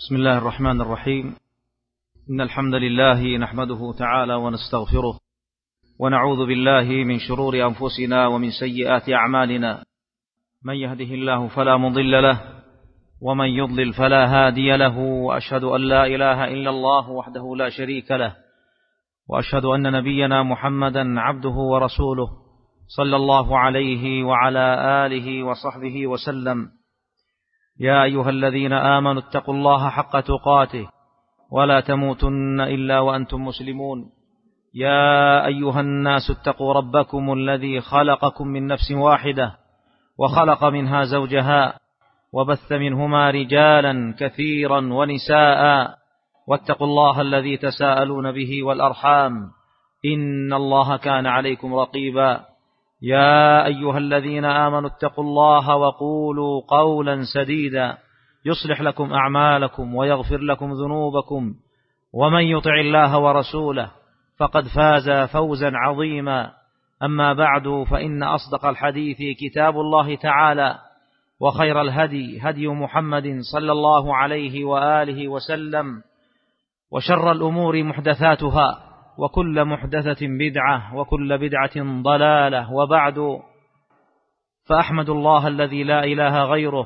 بسم الله الرحمن الرحيم. إن الحمد لله نحمده تعالى ونستغفره ونعوذ بالله من شرور أنفسنا ومن سيئات أعمالنا. من يهده الله فلا مضل له ومن يضلل فلا هادي له، وأشهد أن لا إله إلا الله وحده لا شريك له، وأشهد أن نبينا محمدا عبده ورسوله صلى الله عليه وعلى آله وصحبه وسلم. يا أيها الذين آمنوا اتقوا الله حق تقاته ولا تموتن إلا وأنتم مسلمون. يا أيها الناس اتقوا ربكم الذي خلقكم من نفس واحدة وخلق منها زوجها وبث منهما رجالا كثيرا ونساء، واتقوا الله الذي تساءلون به والأرحام إن الله كان عليكم رقيبا. يا أيها الذين آمنوا اتقوا الله وقولوا قولا سديدا يصلح لكم أعمالكم ويغفر لكم ذنوبكم، ومن يطع الله ورسوله فقد فاز فوزا عظيما. أما بعد، فإن أصدق الحديث كتاب الله تعالى، وخير الهدي هدي محمد صلى الله عليه وآله وسلم، وشر الأمور محدثاتها، وكل محدثة بدعة، وكل بدعة ضلالة. وبعد، فأحمد الله الذي لا إله غيره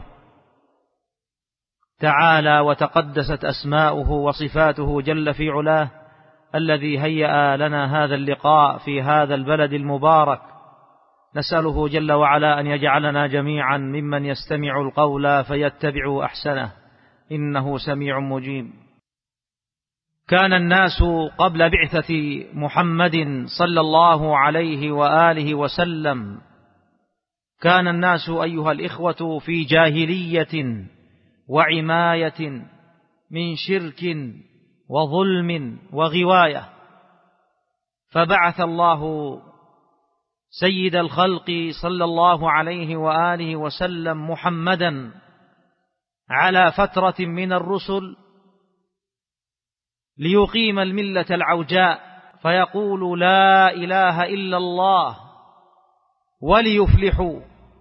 تعالى وتقدست أسماؤه وصفاته جل في علاه، الذي هيأ لنا هذا اللقاء في هذا البلد المبارك. نسأله جل وعلا أن يجعلنا جميعا ممن يستمع القول فيتبع أحسنه، إنه سميع مجيب. كان الناس قبل بعثة محمد صلى الله عليه وآله وسلم، كان الناس أيها الإخوة في جاهلية وعماية من شرك وظلم وغواية، فبعث الله سيد الخلق صلى الله عليه وآله وسلم محمدا على فترة من الرسل ليقيم الملة العوجاء، فيقول لا إله إلا الله وليفلحوا.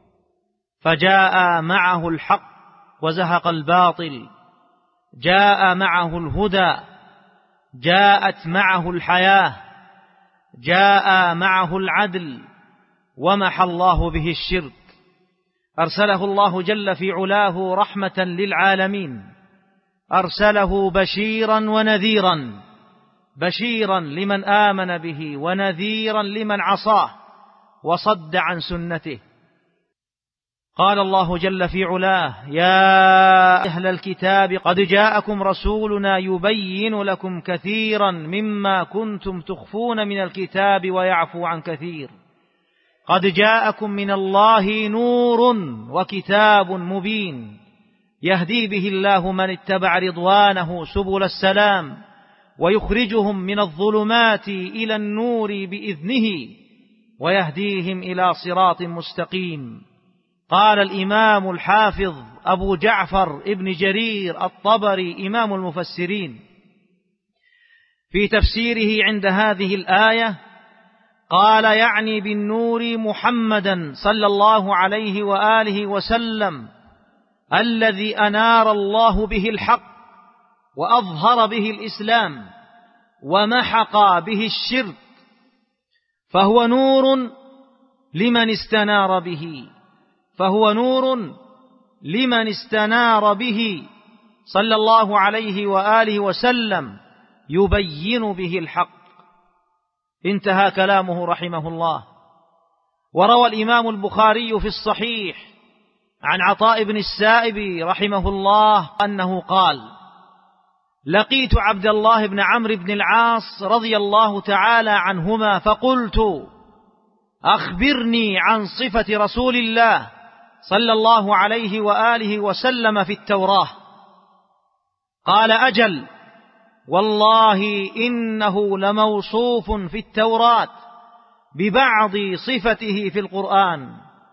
فجاء معه الحق وزهق الباطل، جاء معه الهدى، جاءت معه الحياة، جاء معه العدل، ومحى الله به الشرك. أرسله الله جل في علاه رحمة للعالمين، أرسله بشيرا ونذيرا، بشيرا لمن آمن به ونذيرا لمن عصاه وصد عن سنته. قال الله جل في علاه: يا أهل الكتاب قد جاءكم رسولنا يبين لكم كثيرا مما كنتم تخفون من الكتاب ويعفو عن كثير، قد جاءكم من الله نور وكتاب مبين، يهدي به الله من اتبع رضوانه سبل السلام، ويخرجهم من الظلمات إلى النور بإذنه، ويهديهم إلى صراط مستقيم. قال الإمام الحافظ أبو جعفر ابن جرير الطبري إمام المفسرين في تفسيره عند هذه الآية، قال: يعني بالنور محمدا صلى الله عليه وآله وسلم، الذي أنار الله به الحق وأظهر به الإسلام ومحق به الشرك، فهو نور لمن استنار به، فهو نور لمن استنار به صلى الله عليه وآله وسلم، يبين به الحق. انتهى كلامه رحمه الله. وروى الإمام البخاري في الصحيح عن عطاء بن السائب رحمه الله أنه قال: لقيت عبد الله بن عمرو بن العاص رضي الله تعالى عنهما، فقلت: أخبرني عن صفة رسول الله صلى الله عليه وآله وسلم في التوراة. قال: أجل، والله إنه لموصوف في التوراة ببعض صفته في القرآن.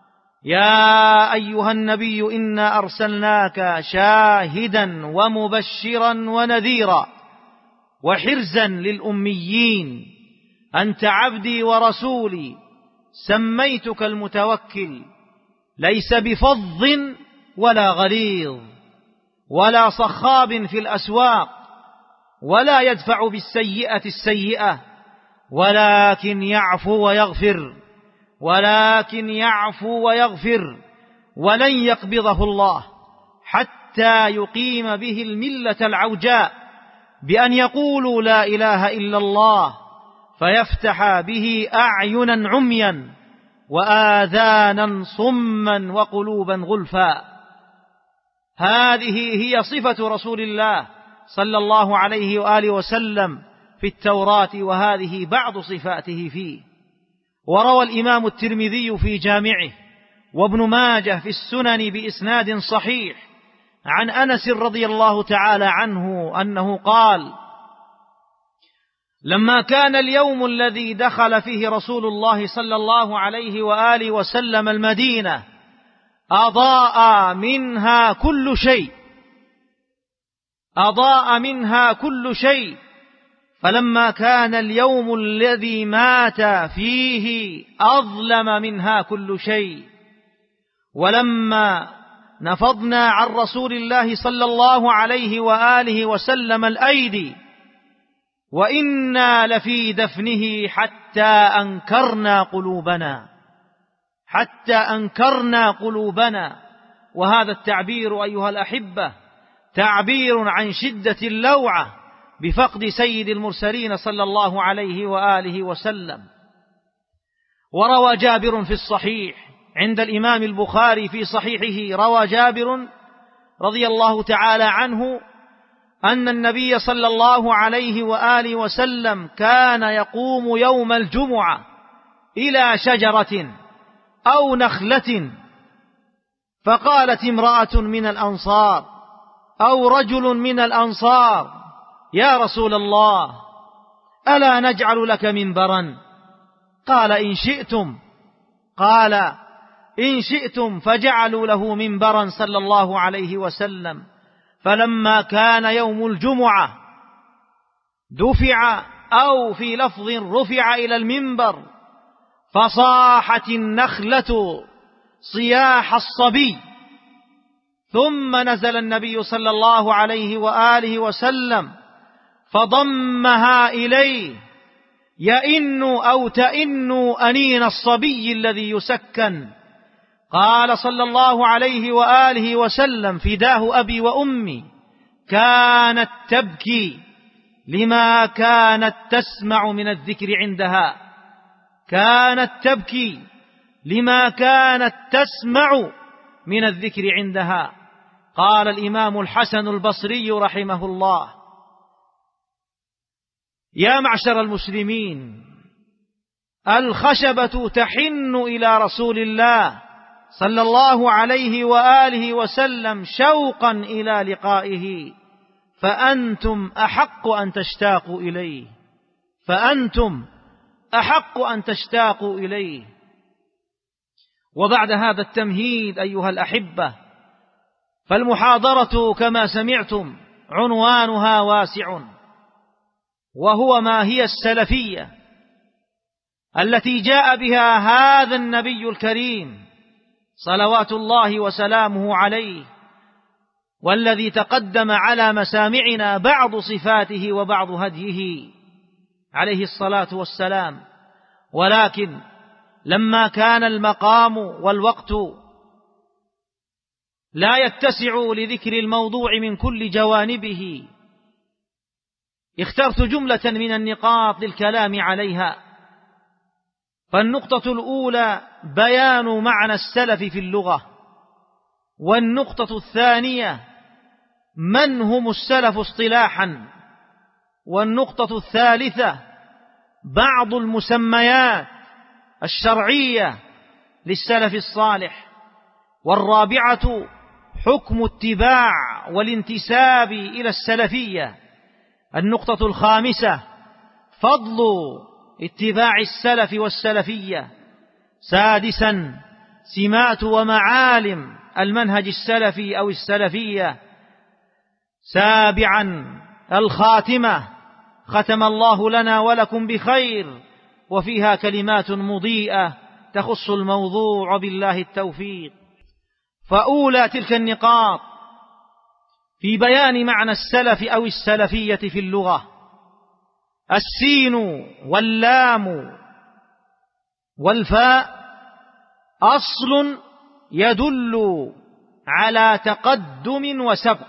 يا أيها النبي إنا أرسلناك شاهدا ومبشرا ونذيرا وحرزا للأميين، أنت عبدي ورسولي، سميتك المتوكل، ليس بفظ ولا غليظ، ولا صخاب في الأسواق، ولا يدفع بالسيئة السيئة، ولكن يعفو ويغفر، ولن يقبضه الله حتى يقيم به الملة العوجاء بأن يقولوا لا إله إلا الله، فيفتح به أعينا عميا وآذانا صما وقلوبا غلفا. هذه هي صفة رسول الله صلى الله عليه وآله وسلم في التوراة، وهذه بعض صفاته فيه. وروى الإمام الترمذي في جامعه وابن ماجه في السنن بإسناد صحيح عن أنس رضي الله تعالى عنه أنه قال: لما كان اليوم الذي دخل فيه رسول الله صلى الله عليه وآله وسلم المدينة أضاء منها كل شيء، فلما كان اليوم الذي مات فيه أظلم منها كل شيء. ولما نفضنا عن رسول الله صلى الله عليه وآله وسلم الأيدي وإنا لفي دفنه حتى أنكرنا قلوبنا. وهذا التعبير أيها الأحبة تعبير عن شدة اللوعة بفقد سيد المرسلين صلى الله عليه وآله وسلم. وروى جابر في الصحيح عند الإمام البخاري في صحيحه، روى جابر رضي الله تعالى عنه أن النبي صلى الله عليه وآله وسلم كان يقوم يوم الجمعة إلى شجرة أو نخلة، فقالت امرأة من الأنصار أو رجل من الأنصار: يا رسول الله، ألا نجعل لك منبرا؟ قال: إن شئتم، فجعلوا له منبرا صلى الله عليه وسلم. فلما كان يوم الجمعة دفع، أو في لفظ رفع إلى المنبر، فصاحت النخلة صياح الصبي، ثم نزل النبي صلى الله عليه وآله وسلم فضمها إليه تئن أنين الصبي الذي يسكن. قال صلى الله عليه وآله وسلم: فداه أبي وأمي، كانت تبكي لما كانت تسمع من الذكر عندها. قال الإمام الحسن البصري رحمه الله: يا معشر المسلمين، الخشبة تحن إلى رسول الله صلى الله عليه وآله وسلم شوقا إلى لقائه، فأنتم أحق أن تشتاقوا إليه. وبعد هذا التمهيد أيها الأحبة، فالمحاضرة كما سمعتم عنوانها واسع، وهو ما هي السلفية التي جاء بها هذا النبي الكريم صلوات الله وسلامه عليه، والذي تقدم على مسامعنا بعض صفاته وبعض هديه عليه الصلاة والسلام. ولكن لما كان المقام والوقت لا يتسع لذكر الموضوع من كل جوانبه، اخترت جملة من النقاط للكلام عليها. فالنقطة الأولى بيان معنى السلف في اللغة، والنقطة الثانية من هم السلف اصطلاحا، والنقطة الثالثة بعض المسميات الشرعية للسلف الصالح، والرابعة حكم اتباع والانتساب إلى السلفية، النقطة الخامسة فضل اتباع السلف والسلفية، سادسا سمات ومعالم المنهج السلفي أو السلفية، سابعا الخاتمة، ختم الله لنا ولكم بخير، وفيها كلمات مضيئة تخص الموضوع بالله التوفيق. فأولى تلك النقاط في بيان معنى السلف أو السلفية في اللغة. السين واللام والفاء أصل يدل على تقدم وسبق،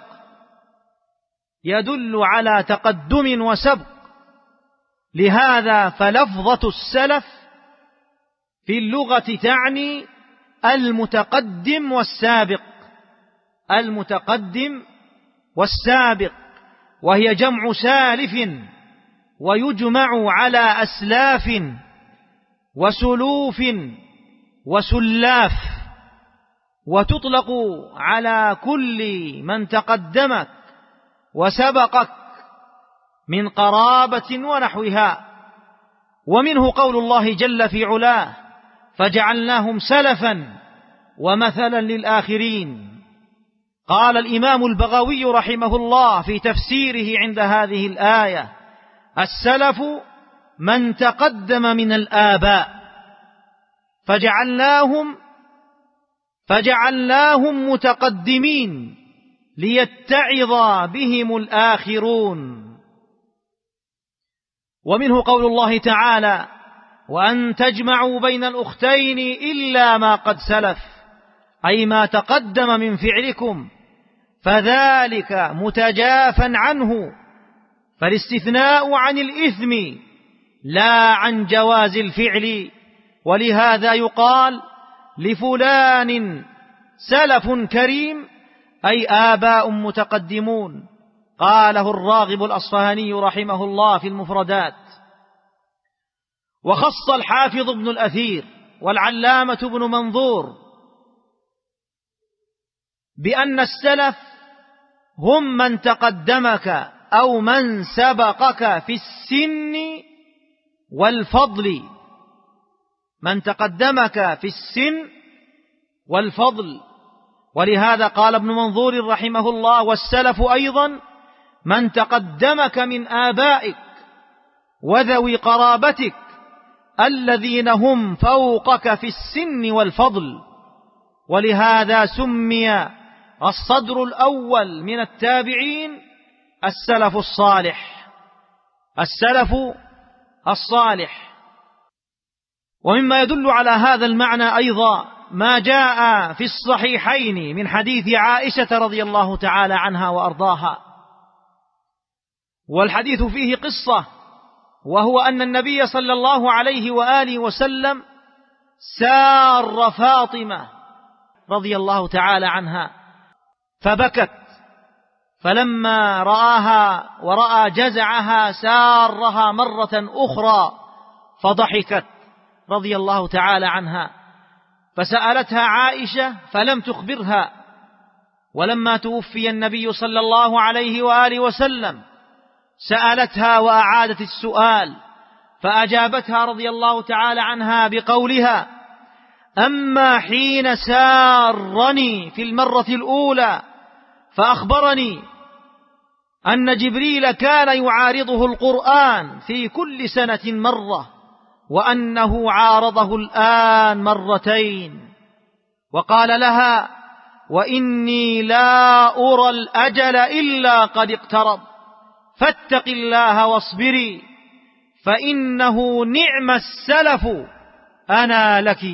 يدل على تقدم وسبق. لهذا فلفظة السلف في اللغة تعني المتقدم والسابق، المتقدم والسابق، وهي جمع سالف، ويجمع على أسلاف وسلوف وسلاف، وتطلق على كل من تقدمك وسبقك من قرابة ونحوها. ومنه قول الله جل في علاه: فجعلناهم سلفا ومثلا للآخرين. قال الإمام البغوي رحمه الله في تفسيره عند هذه الآية: السلف من تقدم من الآباء، فجعلناهم متقدمين ليتعظ بهم الآخرون. ومنه قول الله تعالى: وأن تجمعوا بين الأختين إلا ما قد سلف، أي ما تقدم من فعلكم، فذلك متجافا عنه، فالاستثناء عن الإثم لا عن جواز الفعل. ولهذا يقال لفلان سلف كريم، أي آباء متقدمون. قاله الراغب الأصفهاني رحمه الله في المفردات. وخص الحافظ ابن الأثير والعلامة ابن منظور بأن السلف هم من تقدمك أو من سبقك في السن والفضل، من تقدمك في السن والفضل. ولهذا قال ابن منظور رحمه الله: والسلف أيضا من تقدمك من آبائك وذوي قرابتك الذين هم فوقك في السن والفضل. ولهذا سمي الصدر الأول من التابعين السلف الصالح، السلف الصالح. ومما يدل على هذا المعنى أيضا ما جاء في الصحيحين من حديث عائشة رضي الله تعالى عنها وأرضاها، والحديث فيه قصة، وهو أن النبي صلى الله عليه وآله وسلم سار فاطمة رضي الله تعالى عنها فبكت، فلما رآها ورأى جزعها سارها مرة أخرى فضحكت رضي الله تعالى عنها، فسألتها عائشة فلم تخبرها. ولما توفي النبي صلى الله عليه وآله وسلم سألتها وأعادت السؤال، فأجابتها رضي الله تعالى عنها بقولها: أما حين سارني في المرة الأولى فأخبرني أن جبريل كان يعارضه القرآن في كل سنة مرة، وأنه عارضه الآن مرتين، وقال لها: وإني لا أرى الأجل إلا قد اقترب، فاتق الله واصبري، فإنه نعم السلف أنا لك.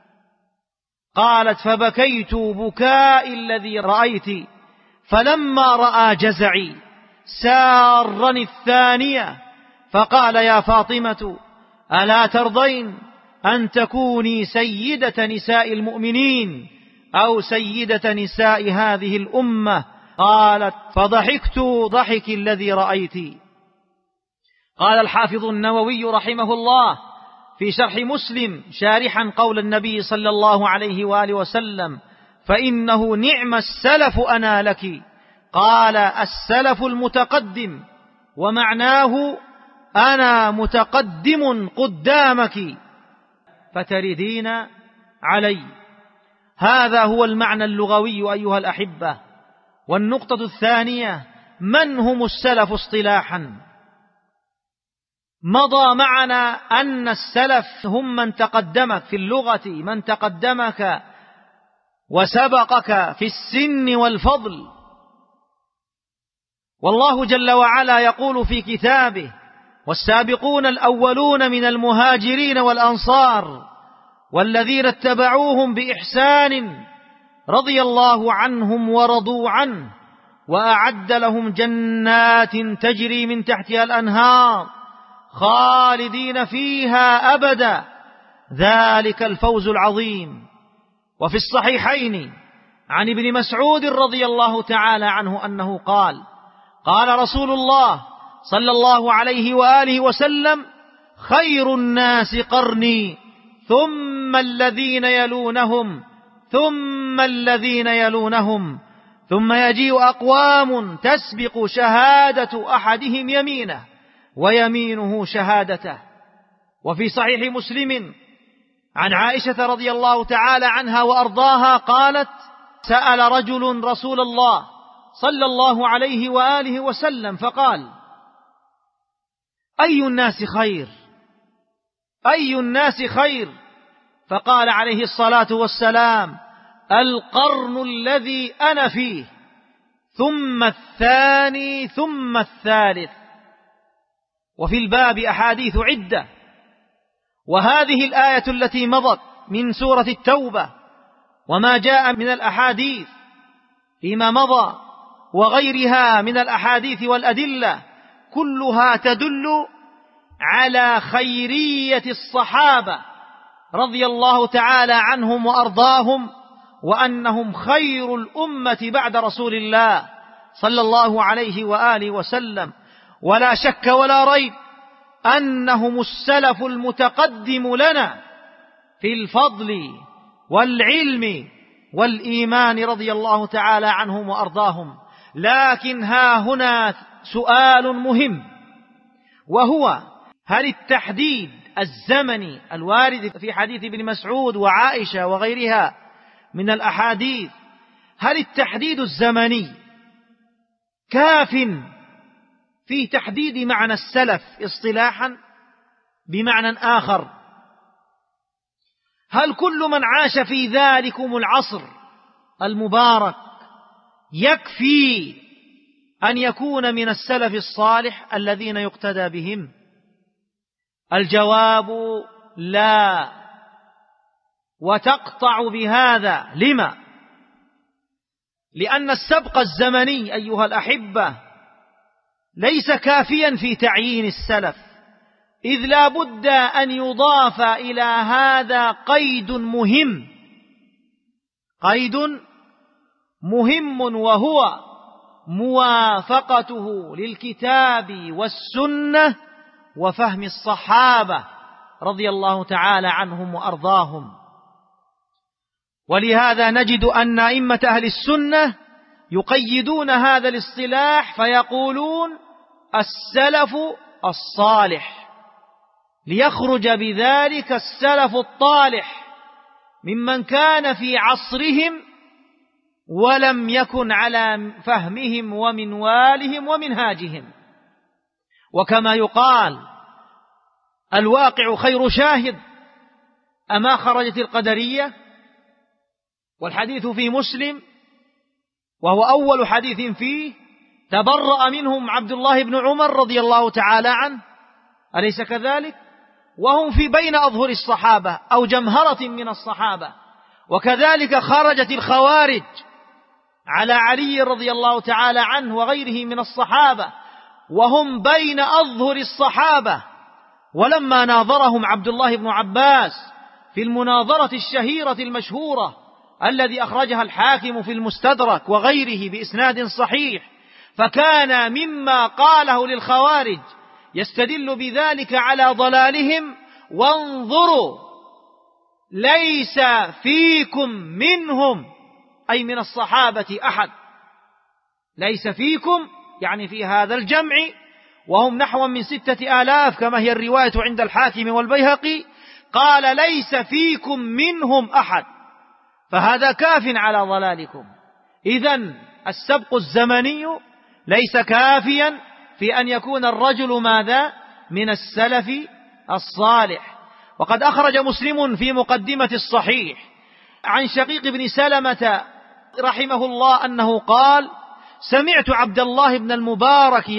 قالت: فبكيت بكاء الذي رأيت، فلما رأى جزعي سارني الثانية، فقال: يا فاطمة ألا ترضين أن تكوني سيدة نساء المؤمنين أو سيدة نساء هذه الأمة؟ قالت: فضحكت ضحك الذي رأيت. قال الحافظ النووي رحمه الله في شرح مسلم شارحا قول النبي صلى الله عليه وآله وسلم: فإنه نعم السلف أنا لك، قال: السلف المتقدم، ومعناه أنا متقدم قدامك فتردين علي. هذا هو المعنى اللغوي أيها الأحبة. والنقطة الثانية: من هم السلف اصطلاحا؟ مضى معنا أن السلف هم من تقدمك في اللغة، من تقدمك وسبقك في السن والفضل. والله جل وعلا يقول في كتابه: والسابقون الأولون من المهاجرين والأنصار والذين اتبعوهم بإحسان رضي الله عنهم ورضوا عنه وأعد لهم جنات تجري من تحتها الأنهار خالدين فيها أبدا ذلك الفوز العظيم. وفي الصحيحين عن ابن مسعود رضي الله تعالى عنه أنه قال: قال رسول الله صلى الله عليه وآله وسلم: خير الناس قرني ثم الذين يلونهم ثم الذين يلونهم ثم يجيء أقوام تسبق شهادة أحدهم يمينه ويمينه شهادته. وفي صحيح مسلم عن عائشة رضي الله تعالى عنها وأرضاها قالت: سأل رجل رسول الله صلى الله عليه وآله وسلم فقال: أي الناس خير؟ أي الناس خير؟ فقال عليه الصلاة والسلام: القرن الذي أنا فيه ثم الثاني ثم الثالث. وفي الباب أحاديث عدة، وهذه الآية التي مضت من سورة التوبة وما جاء من الأحاديث فيما مضى وغيرها من الأحاديث والأدلة كلها تدل على خيرية الصحابة رضي الله تعالى عنهم وأرضاهم، وأنهم خير الأمة بعد رسول الله صلى الله عليه وآله وسلم. ولا شك ولا ريب أنهم السلف المتقدم لنا في الفضل والعلم والإيمان رضي الله تعالى عنهم وأرضاهم. لكن ها هنا سؤال مهم، وهو: هل التحديد الزمني الوارد في حديث ابن مسعود وعائشة وغيرها من الأحاديث، هل التحديد الزمني كاف في تحديد معنى السلف اصطلاحا بمعنى آخر؟ هل كل من عاش في ذلكم العصر المبارك يكفي أن يكون من السلف الصالح الذين يقتدى بهم؟ الجواب لا، وتقطع بهذا. لما؟ لأن السبق الزمني أيها الأحبة ليس كافيا في تعيين السلف، إذ لا بد أن يضاف إلى هذا قيد مهم، وهو موافقته للكتاب والسنة وفهم الصحابة رضي الله تعالى عنهم وأرضاهم. ولهذا نجد أن أئمة أهل السنة يقيدون هذا الاصطلاح فيقولون السلف الصالح، ليخرج بذلك السلف الطالح ممن كان في عصرهم ولم يكن على فهمهم ومنوالهم ومنهاجهم. وكما يقال: الواقع خير شاهد. أما خرجت القدرية؟ والحديث في مسلم وهو أول حديث فيه تبرأ منهم عبد الله بن عمر رضي الله تعالى عنه، أليس كذلك؟ وهم في بين أظهر الصحابة أو جمهرة من الصحابة. وكذلك خرجت الخوارج على علي رضي الله تعالى عنه وغيره من الصحابة وهم بين أظهر الصحابة. ولما ناظرهم عبد الله بن عباس في المناظرة الشهيرة المشهورة الذي أخرجها الحاكم في المستدرك وغيره بإسناد صحيح، فكان مما قاله للخوارج يستدل بذلك على ضلالهم: وانظروا ليس فيكم منهم، أي من الصحابة، أحد. ليس فيكم يعني في هذا الجمع، وهم نحو من 6,000 كما هي الرواية عند الحاكم والبيهقي، قال: ليس فيكم منهم أحد، فهذا كاف على ضلالكم. إذن السبق الزمني ليس كافيا في أن يكون الرجل ماذا؟ من السلف الصالح. وقد أخرج مسلم في مقدمة الصحيح عن شقيق بن سلمة رحمه الله أنه قال: سمعت عبد الله بن المبارك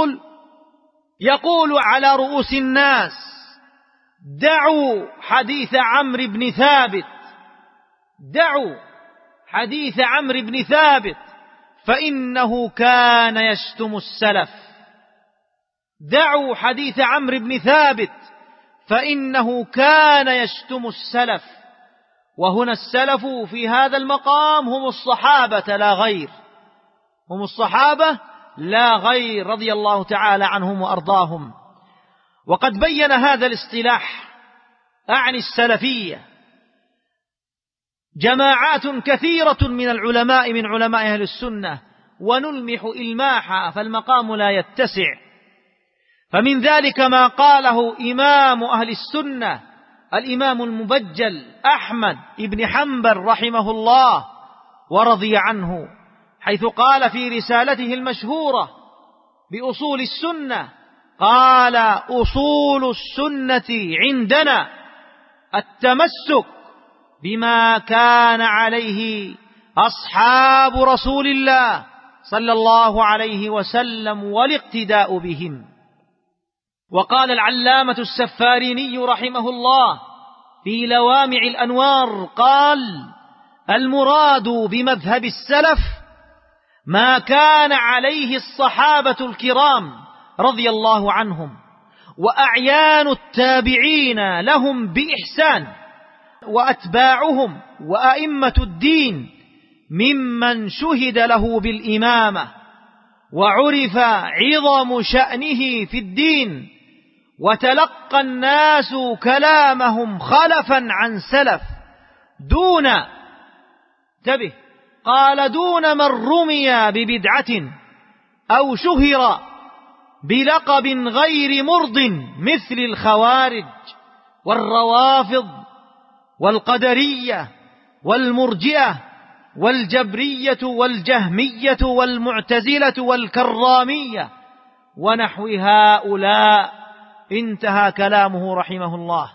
يقول على رؤوس الناس: دعوا حديث عمرو بن ثابت، دعوا حديث عمرو بن ثابت فإنه كان يشتم السلف، دعوا حديث عمرو بن ثابت فإنه كان يشتم السلف. وهنا السلف في هذا المقام هم الصحابة لا غير، هم الصحابة لا غير رضي الله تعالى عنهم وأرضاهم. وقد بين هذا الاصطلاح أعني السلفية جماعات كثيرة من العلماء من علماء أهل السنة، ونلمح إلماحا فالمقام لا يتسع. فمن ذلك ما قاله إمام أهل السنة الإمام المبجل أحمد بن حنبل رحمه الله ورضي عنه، حيث قال في رسالته المشهورة بأصول السنة: قال: أصول السنة عندنا التمسك بما كان عليه أصحاب رسول الله صلى الله عليه وسلم والاقتداء بهم. وقال العلامة السفاريني رحمه الله في لوامع الأنوار قال: المراد بمذهب السلف ما كان عليه الصحابة الكرام رضي الله عنهم وأعيان التابعين لهم بإحسان وأتباعهم وأئمة الدين ممن شهد له بالإمامة وعرف عظم شأنه في الدين، وتلقى الناس كلامهم خلفا عن سلف دون من رمي ببدعة أو شهر بلقب غير مرض مثل الخوارج والروافض والقدرية والمرجئة والجبرية والجهمية والمعتزلة والكرامية ونحو هؤلاء. انتهى كلامه رحمه الله.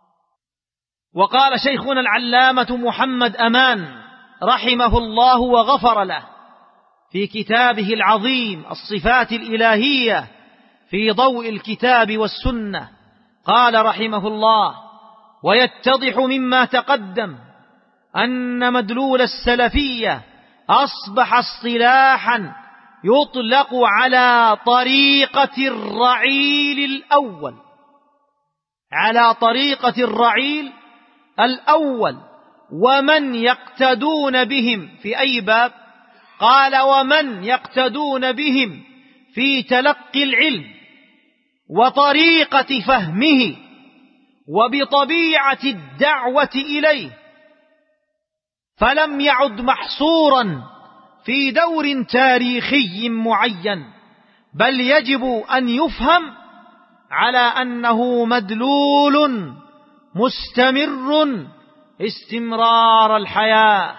وقال شيخنا العلامة محمد أمان رحمه الله وغفر له في كتابه العظيم الصفات الإلهية في ضوء الكتاب والسنة، قال رحمه الله: ويتضح مما تقدم أن مدلول السلفية أصبح اصطلاحا يطلق على طريقة الرعيل الأول، على طريقة الرعيل الأول، ومن يقتدون بهم في أي باب؟ قال: ومن يقتدون بهم في تلقي العلم وطريقة فهمه وبطبيعة الدعوة إليه، فلم يعد محصورا في دور تاريخي معين، بل يجب أن يفهم على أنه مدلول مستمر استمرار الحياة،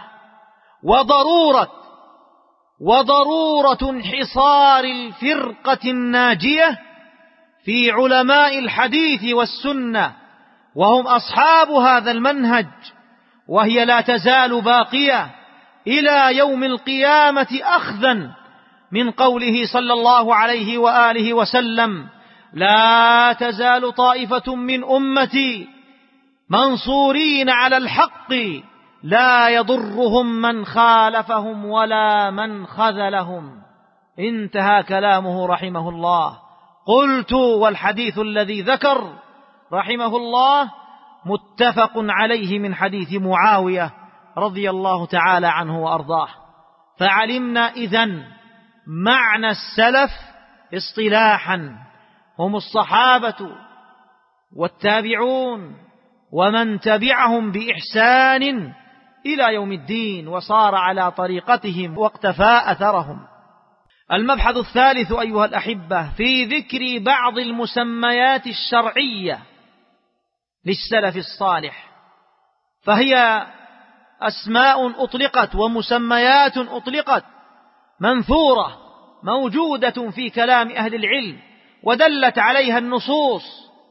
وضرورة انحصار الفرقة الناجية في علماء الحديث والسنة، وهم أصحاب هذا المنهج، وهي لا تزال باقية إلى يوم القيامة، أخذا من قوله صلى الله عليه وآله وسلم: لا تزال طائفة من أمتي منصورين على الحق لا يضرهم من خالفهم ولا من خذلهم. انتهى كلامه رحمه الله. قلت: والحديث الذي ذكر رحمه الله متفق عليه من حديث معاوية رضي الله تعالى عنه وأرضاه. فعلمنا إذن معنى السلف اصطلاحا هم الصحابة والتابعون ومن تبعهم بإحسان إلى يوم الدين وصار على طريقتهم واقتفى أثرهم. المبحث الثالث أيها الأحبة في ذكر بعض المسميات الشرعية للسلف الصالح، فهي أسماء أطلقت ومسميات أطلقت منثورة موجودة في كلام أهل العلم ودلت عليها النصوص،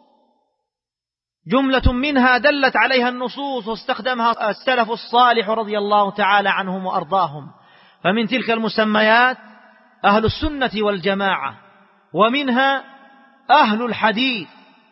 جملة منها دلت عليها النصوص واستخدمها السلف الصالح رضي الله تعالى عنهم وأرضاهم. فمن تلك المسميات أهل السنة والجماعة، ومنها أهل الحديث،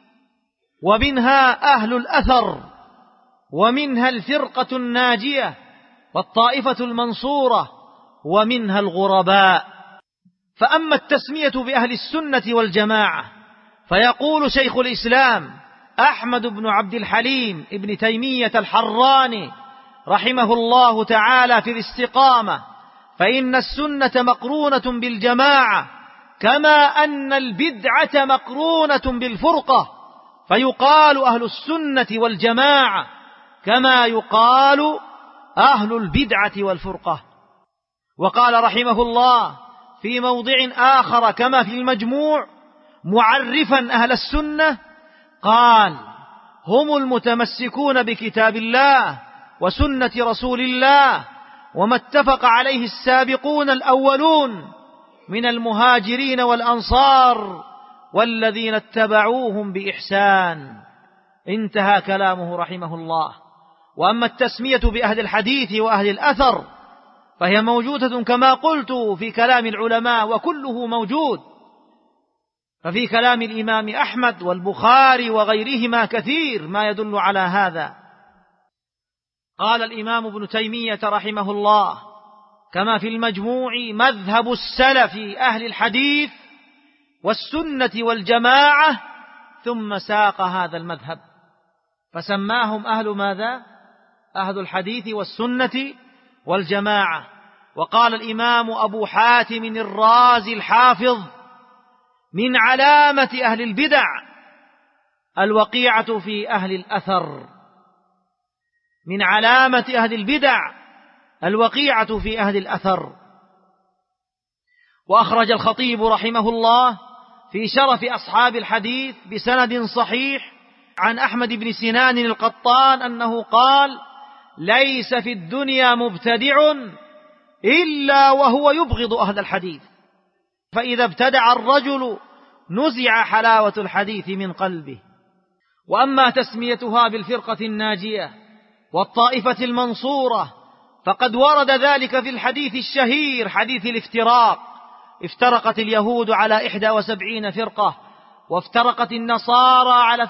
ومنها أهل الأثر، ومنها الفرقة الناجية والطائفة المنصورة، ومنها الغرباء. فأما التسمية بأهل السنة والجماعة فيقول شيخ الإسلام أحمد بن عبد الحليم ابن تيمية الحراني رحمه الله تعالى في الاستقامة: فإن السنة مقرونة بالجماعة كما أن البدعة مقرونة بالفرقة، فيقال أهل السنة والجماعة كما يقال أهل البدعة والفرقة. وقال رحمه الله في موضع آخر كما في المجموع معرفا أهل السنة، قال: هم المتمسكون بكتاب الله وسنة رسول الله وما اتفق عليه السابقون الأولون من المهاجرين والأنصار والذين اتبعوهم بإحسان. انتهى كلامه رحمه الله. وأما التسمية بأهل الحديث وأهل الأثر فهي موجودة كما قلت في كلام العلماء، وكله موجود. ففي كلام الإمام أحمد والبخاري وغيرهما كثير ما يدل على هذا. قال الإمام ابن تيمية رحمه الله كما في المجموع: مذهب السلف أهل الحديث والسنة والجماعة، ثم ساق هذا المذهب فسماهم أهل ماذا؟ أهل الحديث والسنة والجماعة. وقال الإمام أبو حاتم الرازي الحافظ: من علامة أهل البدع الوقيعة في أهل الأثر. من علامة أهل البدع الوقيعة في أهل الأثر. وأخرج الخطيب رحمه الله في شرف أصحاب الحديث بسند صحيح عن أحمد بن سنان القطان أنه قال: ليس في الدنيا مبتدع إلا وهو يبغض أهل الحديث، فإذا ابتدع الرجل نزع حلاوة الحديث من قلبه. وأما تسميتها بالفرقة الناجية والطائفة المنصورة فقد ورد ذلك في الحديث الشهير حديث الافتراق: افترقت اليهود على 71 فرقة، وافترقت النصارى على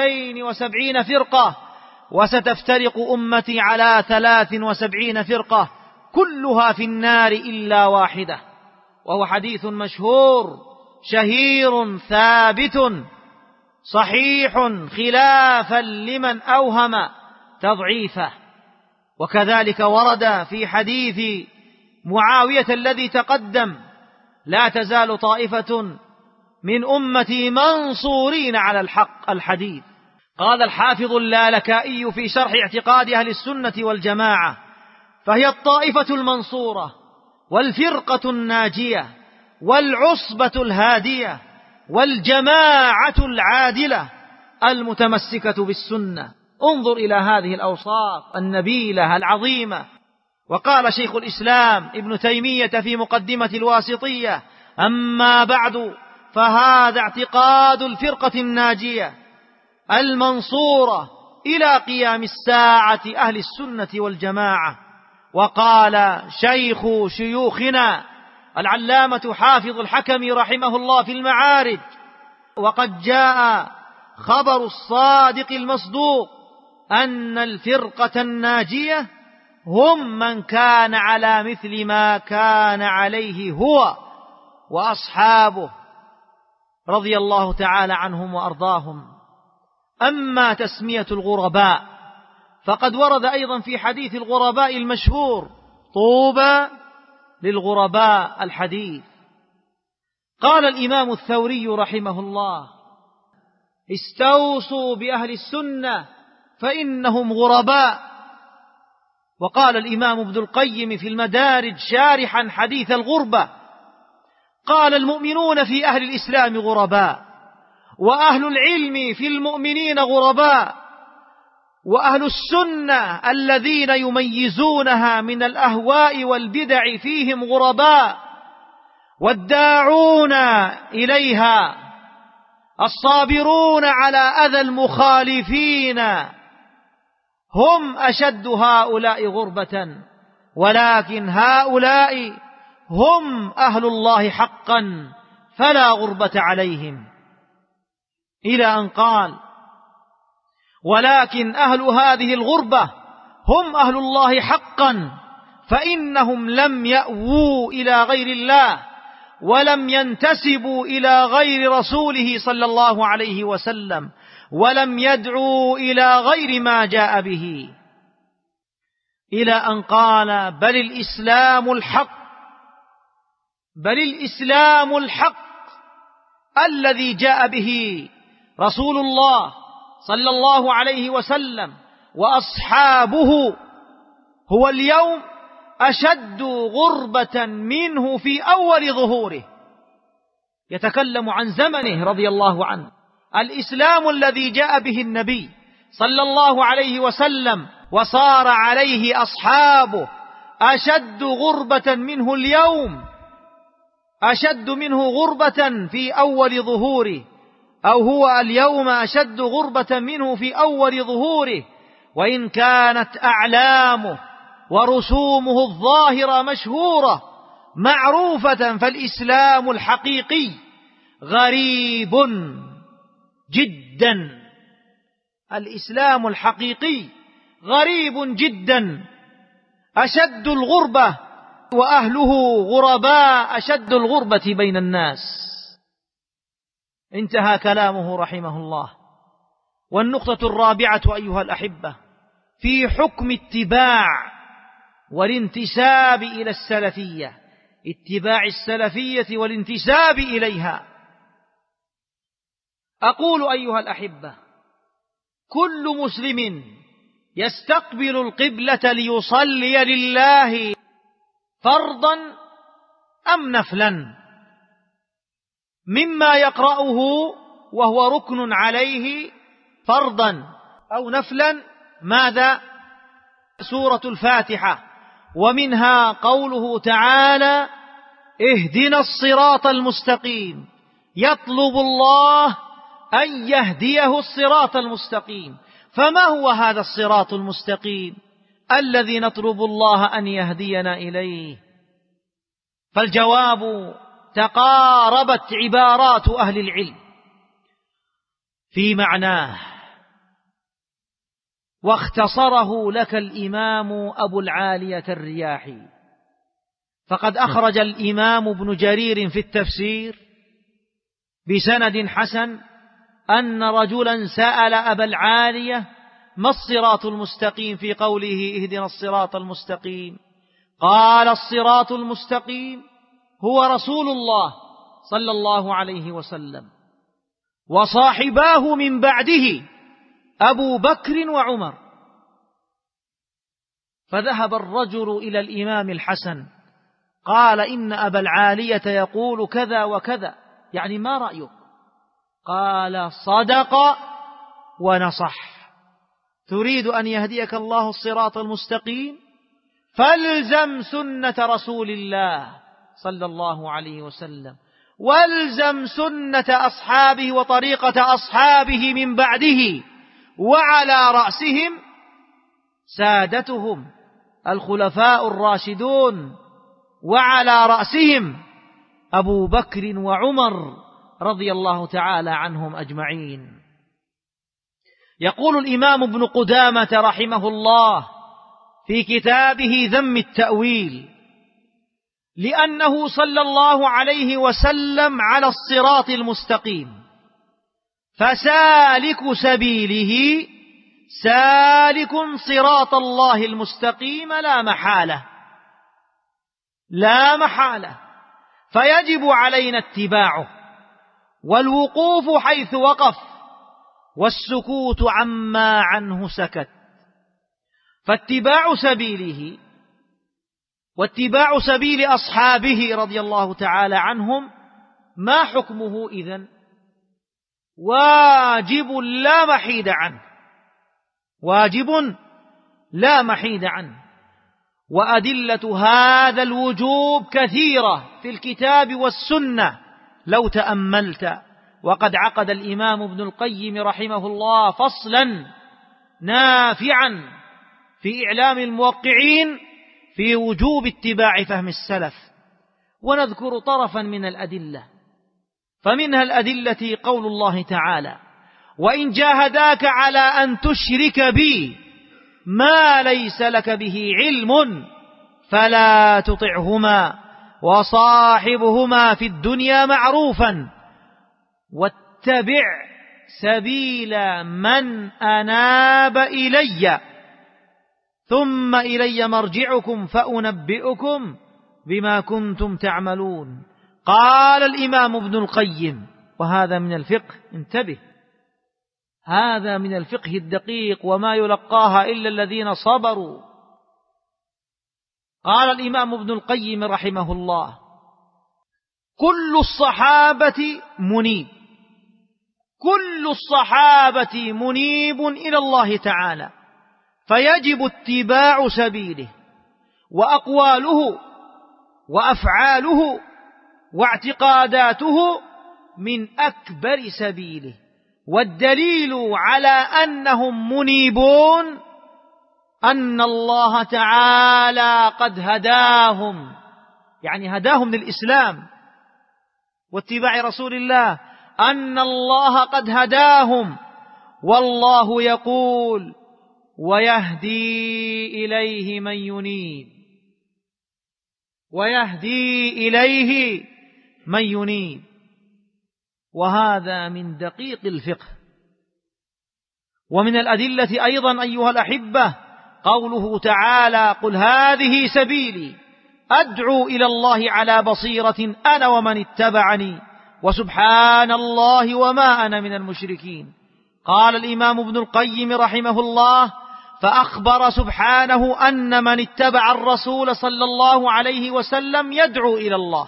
72 فرقة، وستفترق أمتي على 73 فرقة، كلها في النار إلا واحدة. وهو حديث مشهور شهير ثابت صحيح خلافا لمن أوهم تضعيفه. وكذلك ورد في حديث معاوية الذي تقدم: لا تزال طائفة من أمتي منصورين على الحق. الحديث. قال الحافظ اللالكائي في شرح اعتقاد أهل السنة والجماعة: فهي الطائفة المنصورة والفرقة الناجية والعصبة الهادية والجماعة العادلة المتمسكة بالسنة. انظر إلى هذه الأوصاف النبيلة العظيمة. وقال شيخ الإسلام ابن تيمية في مقدمة الواسطية: أما بعد فهذا اعتقاد الفرقة الناجية المنصورة إلى قيام الساعة أهل السنة والجماعة. وقال شيخ شيوخنا العلامة حافظ الحكم رحمه الله في المعارج: وقد جاء خبر الصادق المصدوق أن الفرقة الناجية هم من كان على مثل ما كان عليه هو وأصحابه رضي الله تعالى عنهم وأرضاهم. أما تسمية الغرباء فقد ورد أيضا في حديث الغرباء المشهور: طوبى للغرباء الحديث. قال الإمام الثوري رحمه الله: استوصوا بأهل السنة فإنهم غرباء. وقال الإمام ابن القيم في المدارج شارحا حديث الغربة: قال المؤمنون في أهل الإسلام غرباء، وأهل العلم في المؤمنين غرباء، وأهل السنة الذين يميزونها من الأهواء والبدع فيهم غرباء، والداعون إليها الصابرون على أذى المخالفين هم أشد هؤلاء غربة، ولكن هؤلاء هم أهل الله حقا فلا غربة عليهم، إلى أن قال: ولكن أهل هذه الغربة هم أهل الله حقا، فإنهم لم يأووا إلى غير الله ولم ينتسبوا إلى غير رسوله صلى الله عليه وسلم ولم يدعوا إلى غير ما جاء به، إلى أن قال: بل الإسلام الحق الذي جاء به رسول الله صلى الله عليه وسلم وأصحابه هو اليوم أشد غربة منه في أول ظهوره. يتكلم عن زمنه رضي الله عنه. الإسلام الذي جاء به النبي صلى الله عليه وسلم وصار عليه أصحابه أشد غربة منه اليوم، أشد منه غربة في أول ظهوره، أو هو اليوم أشد غربة منه في أول ظهوره. وإن كانت أعلامه ورسومه الظاهرة مشهورة معروفة، فالإسلام الحقيقي غريب جدا. الإسلام الحقيقي غريب جدا، أشد الغربة، وأهله غرباء أشد الغربة بين الناس. انتهى كلامه رحمه الله. والنقطة الرابعة أيها الأحبة في حكم اتباع والانتساب إلى السلفية، اتباع السلفية والانتساب إليها. أقول أيها الأحبة: كل مسلم يستقبل القبلة ليصلي لله فرضا أم نفلا، مما يقرأه وهو ركن عليه فرضا أو نفلا، ماذا؟ سورة الفاتحة، ومنها قوله تعالى: اهدنا الصراط المستقيم، يطلب الله أن يهديه الصراط المستقيم. فما هو هذا الصراط المستقيم الذي نطلب الله أن يهدينا إليه؟ فالجواب: تقاربت عبارات أهل العلم في معناه، واختصره لك الإمام أبو العالية الرياحي. فقد أخرج الإمام ابن جرير في التفسير بسند حسن أن رجلا سأل أبا العالية: ما الصراط المستقيم؟ في قوله اهدنا الصراط المستقيم، قال: الصراط المستقيم هو رسول الله صلى الله عليه وسلم وصاحباه من بعده أبو بكر وعمر. فذهب الرجل إلى الإمام الحسن قال: إن أبا العالية يقول كذا وكذا، يعني ما رأيك؟ قال: صدق ونصح. تريد أن يهديك الله الصراط المستقيم؟ فالزم سنة رسول الله صلى الله عليه وسلم، والزم سنة أصحابه وطريقة أصحابه من بعده، وعلى رأسهم سادتهم الخلفاء الراشدون، وعلى رأسهم أبو بكر وعمر رضي الله تعالى عنهم أجمعين. يقول الإمام ابن قدامة رحمه الله في كتابه ذم التأويل: لأنه صلى الله عليه وسلم على الصراط المستقيم، فسالك سبيله سالك صراط الله المستقيم لا محالة، فيجب علينا اتباعه والوقوف حيث وقف والسكوت عما عنه سكت. فاتباع سبيله واتباع سبيل أصحابه رضي الله تعالى عنهم ما حكمه إذن؟ واجب لا محيد عنه، واجب لا محيد عنه. وأدلة هذا الوجوب كثيرة في الكتاب والسنة لو تأملت. وقد عقد الإمام ابن القيم رحمه الله فصلا نافعا في إعلام الموقعين في وجوب اتباع فهم السلف، ونذكر طرفا من الأدلة. فمنها الأدلة قول الله تعالى: وإن جاهداك على أن تشرك بي ما ليس لك به علم فلا تطعهما وصاحبهما في الدنيا معروفا واتبع سبيل من أناب إلي ثم إلي مرجعكم فأنبئكم بما كنتم تعملون. قال الإمام ابن القيم، وهذا من الفقه، انتبه، هذا من الفقه الدقيق وما يلقاها إلا الذين صبروا. قال الإمام ابن القيم رحمه الله: كل الصحابة منيب، كل الصحابة منيب إلى الله تعالى، فيجب اتباع سبيله، وأقواله وأفعاله واعتقاداته من أكبر سبيله. والدليل على أنهم منيبون أن الله تعالى قد هداهم، يعني هداهم للإسلام واتباع رسول الله، أن الله قد هداهم. والله يقول: ويهدي إليه من ينيب، ويهدي إليه من ينيب. وهذا من دقيق الفقه. ومن الأدلة أيضا أيها الأحبة قوله تعالى: قل هذه سبيلي أدعو إلى الله على بصيرة أنا ومن اتبعني وسبحان الله وما أنا من المشركين. قال الإمام ابن القيم رحمه الله: فأخبر سبحانه أن من اتبع الرسول صلى الله عليه وسلم يدعو إلى الله،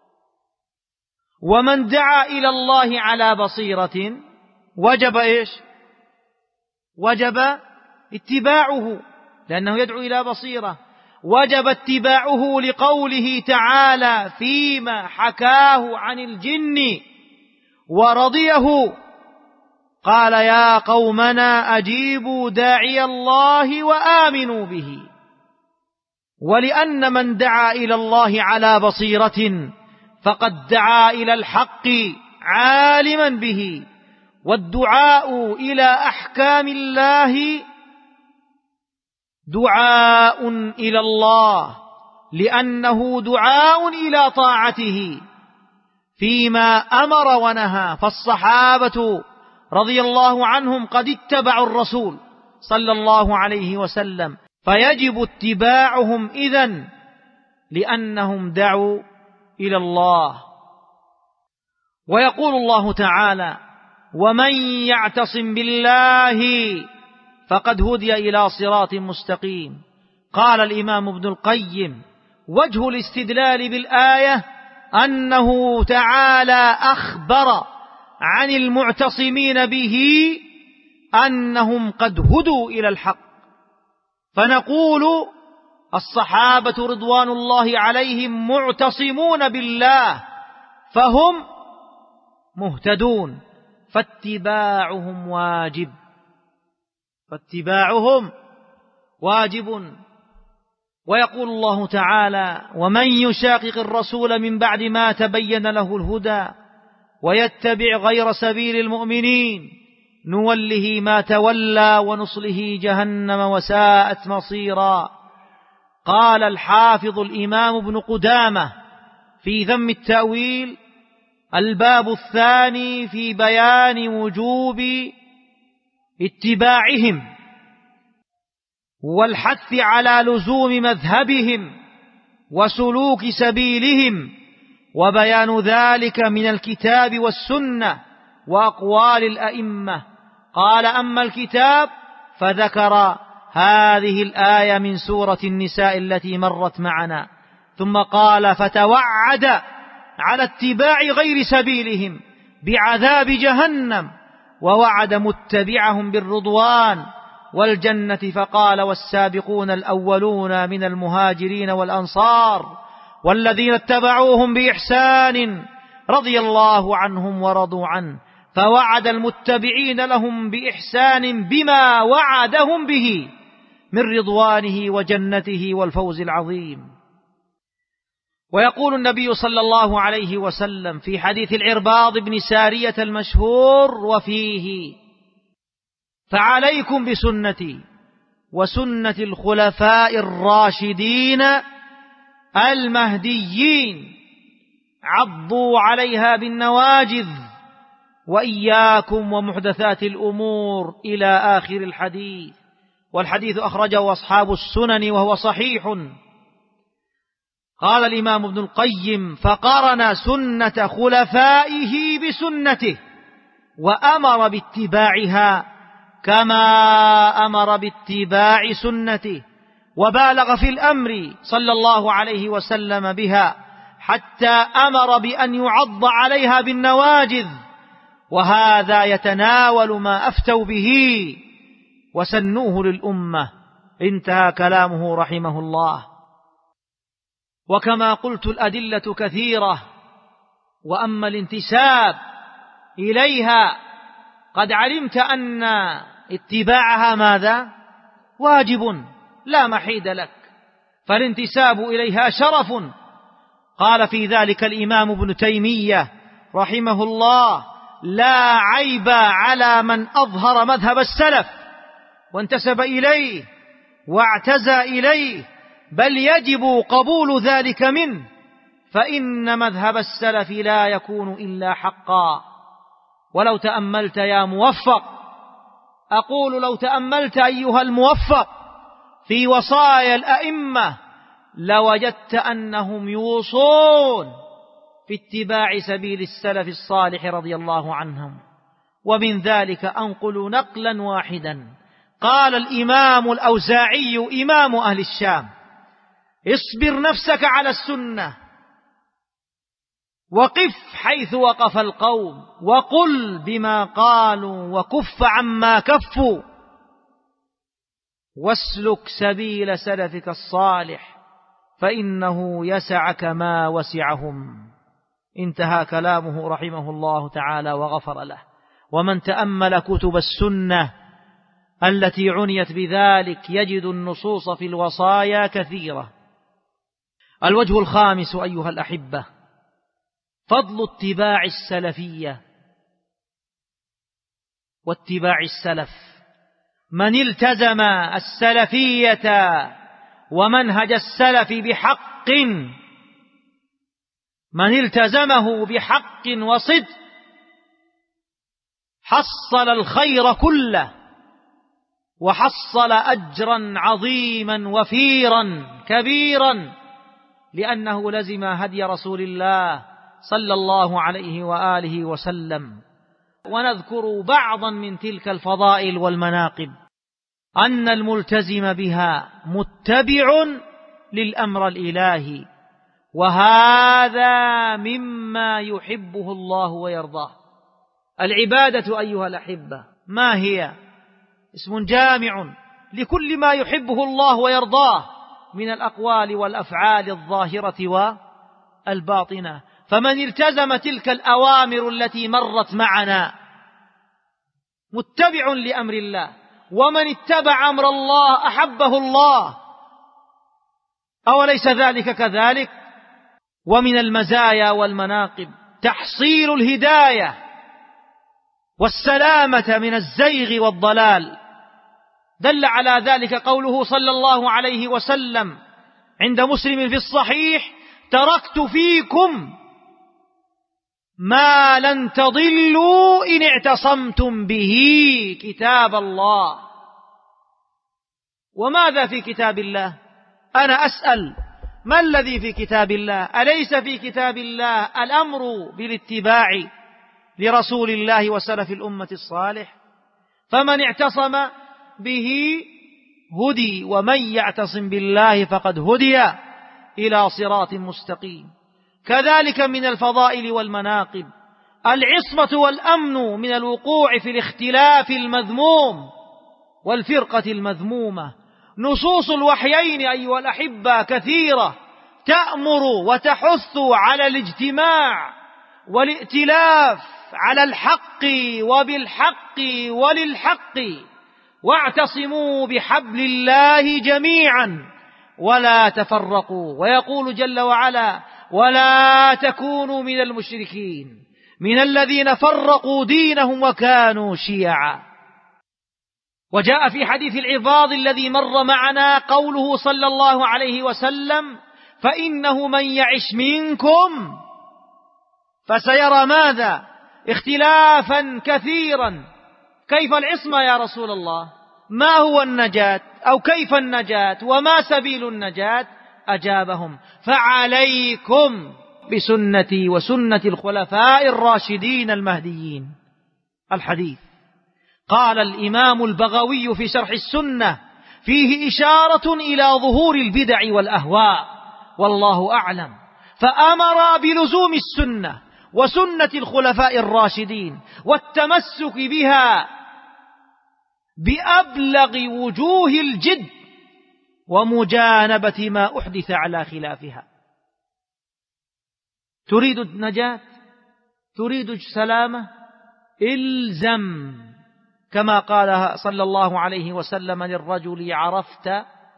ومن دعا إلى الله على بصيرة وجب إيش؟ وجب اتباعه، لأنه يدعو إلى بصيرة. وجب اتباعه لقوله تعالى فيما حكاه عن الجن ورضيه: قال يا قومنا أجيبوا داعي الله وآمنوا به. ولأن من دعا إلى الله على بصيرة فقد دعا إلى الحق عالما به. والدعاء إلى أحكام الله دعاء إلى الله، لأنه دعاء إلى طاعته فيما أمر ونهى. فالصحابة رضي الله عنهم قد اتبعوا الرسول صلى الله عليه وسلم، فيجب اتباعهم إذن، لأنهم دعوا إلى الله. ويقول الله تعالى: ومن يعتصم بالله فقد هدي إلى صراط مستقيم. قال الإمام ابن القيم: وجه الاستدلال بالآية أنه تعالى أخبر عن المعتصمين به أنهم قد هدوا إلى الحق. فنقول الصحابة رضوان الله عليهم معتصمون بالله، فهم مهتدون، فاتباعهم واجب، فاتباعهم واجب. ويقول الله تعالى: ومن يشاقق الرسول من بعد ما تبين له الهدى ويتبع غير سبيل المؤمنين نوله ما تولى ونصله جهنم وساءت مصيرا. قال الحافظ الإمام ابن قدامة في ذم التأويل: الباب الثاني في بيان وجوب اتباعهم والحث على لزوم مذهبهم وسلوك سبيلهم، وبيان ذلك من الكتاب والسنة وأقوال الأئمة. قال: أما الكتاب فذكر هذه الآية من سورة النساء التي مرت معنا، ثم قال: فتوعد على اتباع غير سبيلهم بعذاب جهنم، ووعد متبعهم بالرضوان والجنة، فقال: والسابقون الأولون من المهاجرين والأنصار والذين اتبعوهم بإحسان رضي الله عنهم ورضوا عنه. فوعد المتبعين لهم بإحسان بما وعدهم به من رضوانه وجنته والفوز العظيم. ويقول النبي صلى الله عليه وسلم في حديث العرباض بن سارية المشهور وفيه: فعليكم بسنتي وسنة الخلفاء الراشدين المهديين عضوا عليها بالنواجذ وإياكم ومحدثات الأمور إلى آخر الحديث. والحديث أخرجه أصحاب السنن وهو صحيح. قال الإمام ابن القيم: فقرن سنة خلفائه بسنته وأمر باتباعها كما أمر باتباع سنته، وبالغ في الأمر صلى الله عليه وسلم بها حتى أمر بأن يعض عليها بالنواجذ، وهذا يتناول ما أفتوا به وسنوه للأمة. انتهى كلامه رحمه الله. وكما قلت الأدلة كثيرة، وأما الانتساب إليها قد علمت أن اتباعها ماذا؟ واجب لا محيد لك، فالانتساب إليها شرف. قال في ذلك الإمام ابن تيمية رحمه الله: لا عيب على من أظهر مذهب السلف وانتسب إليه واعتزى إليه، بل يجب قبول ذلك منه، فإن مذهب السلف لا يكون إلا حقا. ولو تأملت يا موفق، أقول لو تأملت أيها الموفق في وصايا الأئمة لوجدت أنهم يوصون في اتباع سبيل السلف الصالح رضي الله عنهم. ومن ذلك أنقل نقلا واحدا. قال الإمام الأوزاعي إمام أهل الشام: اصبر نفسك على السنة وقف حيث وقف القوم وقل بما قالوا وكف عما كفوا واسلك سبيل سلفك الصالح فإنه يسعك ما وسعهم. انتهى كلامه رحمه الله تعالى وغفر له. ومن تأمل كتب السنة التي عنيت بذلك يجد النصوص في الوصايا كثيرة. الوجه الخامس أيها الأحبة: فضل اتباع السلفية واتباع السلف. من التزم السلفية ومنهج السلف بحق، من التزمه بحق وصدق حصل الخير كله، وحصل أجرا عظيما وفيرا كبيرا، لأنه لزم هدي رسول الله صلى الله عليه وآله وسلم. ونذكر بعضا من تلك الفضائل والمناقب: أن الملتزم بها متبع للأمر الإلهي، وهذا مما يحبه الله ويرضاه. العبادة أيها الأحبة ما هي؟ اسم جامع لكل ما يحبه الله ويرضاه من الأقوال والأفعال الظاهرة والباطنة. فمن التزم تلك الأوامر التي مرت معنا متبع لأمر الله، ومن اتبع أمر الله أحبه الله. أوليس ذلك كذلك؟ ومن المزايا والمناقب تحصيل الهداية والسلامة من الزيغ والضلال. دل على ذلك قوله صلى الله عليه وسلم عند مسلم في الصحيح: تركت فيكم ما لن تضلوا إن اعتصمتم به، كتاب الله. وماذا في كتاب الله؟ أنا أسأل: ما الذي في كتاب الله؟ أليس في كتاب الله الأمر بالاتباع لرسول الله وسلف الأمة الصالح؟ فمن اعتصم به هدي، ومن يعتصم بالله فقد هدي إلى صراط مستقيم. كذلك من الفضائل والمناقب العصمة والأمن من الوقوع في الاختلاف المذموم والفرقة المذمومة. نصوص الوحيين أيها الأحبة كثيرة تأمر وتحث على الاجتماع والائتلاف على الحق وبالحق وللحق. واعتصموا بحبل الله جميعا ولا تفرقوا. ويقول جل وعلا: ولا تكونوا من المشركين من الذين فرقوا دينهم وكانوا شيعا. وجاء في حديث العظاض الذي مر معنا قوله صلى الله عليه وسلم: فإنه من يعش منكم فسيرى ماذا؟ اختلافا كثيرا. كيف العصمة يا رسول الله؟ ما هو النجاة؟ أو كيف النجاة؟ وما سبيل النجاة؟ أجابهم: فعليكم بسنتي وسنة الخلفاء الراشدين المهديين. الحديث. قال الإمام البغوي في شرح السنة: فيه إشارة إلى ظهور البدع والأهواء، والله أعلم، فأمر بلزوم السنة وسنة الخلفاء الراشدين والتمسك بها بأبلغ وجوه الجد ومجانبة ما أحدث على خلافها. تريد النجاة؟ تريد السلامة؟ إلزم، كما قال صلى الله عليه وسلم للرجل: عرفت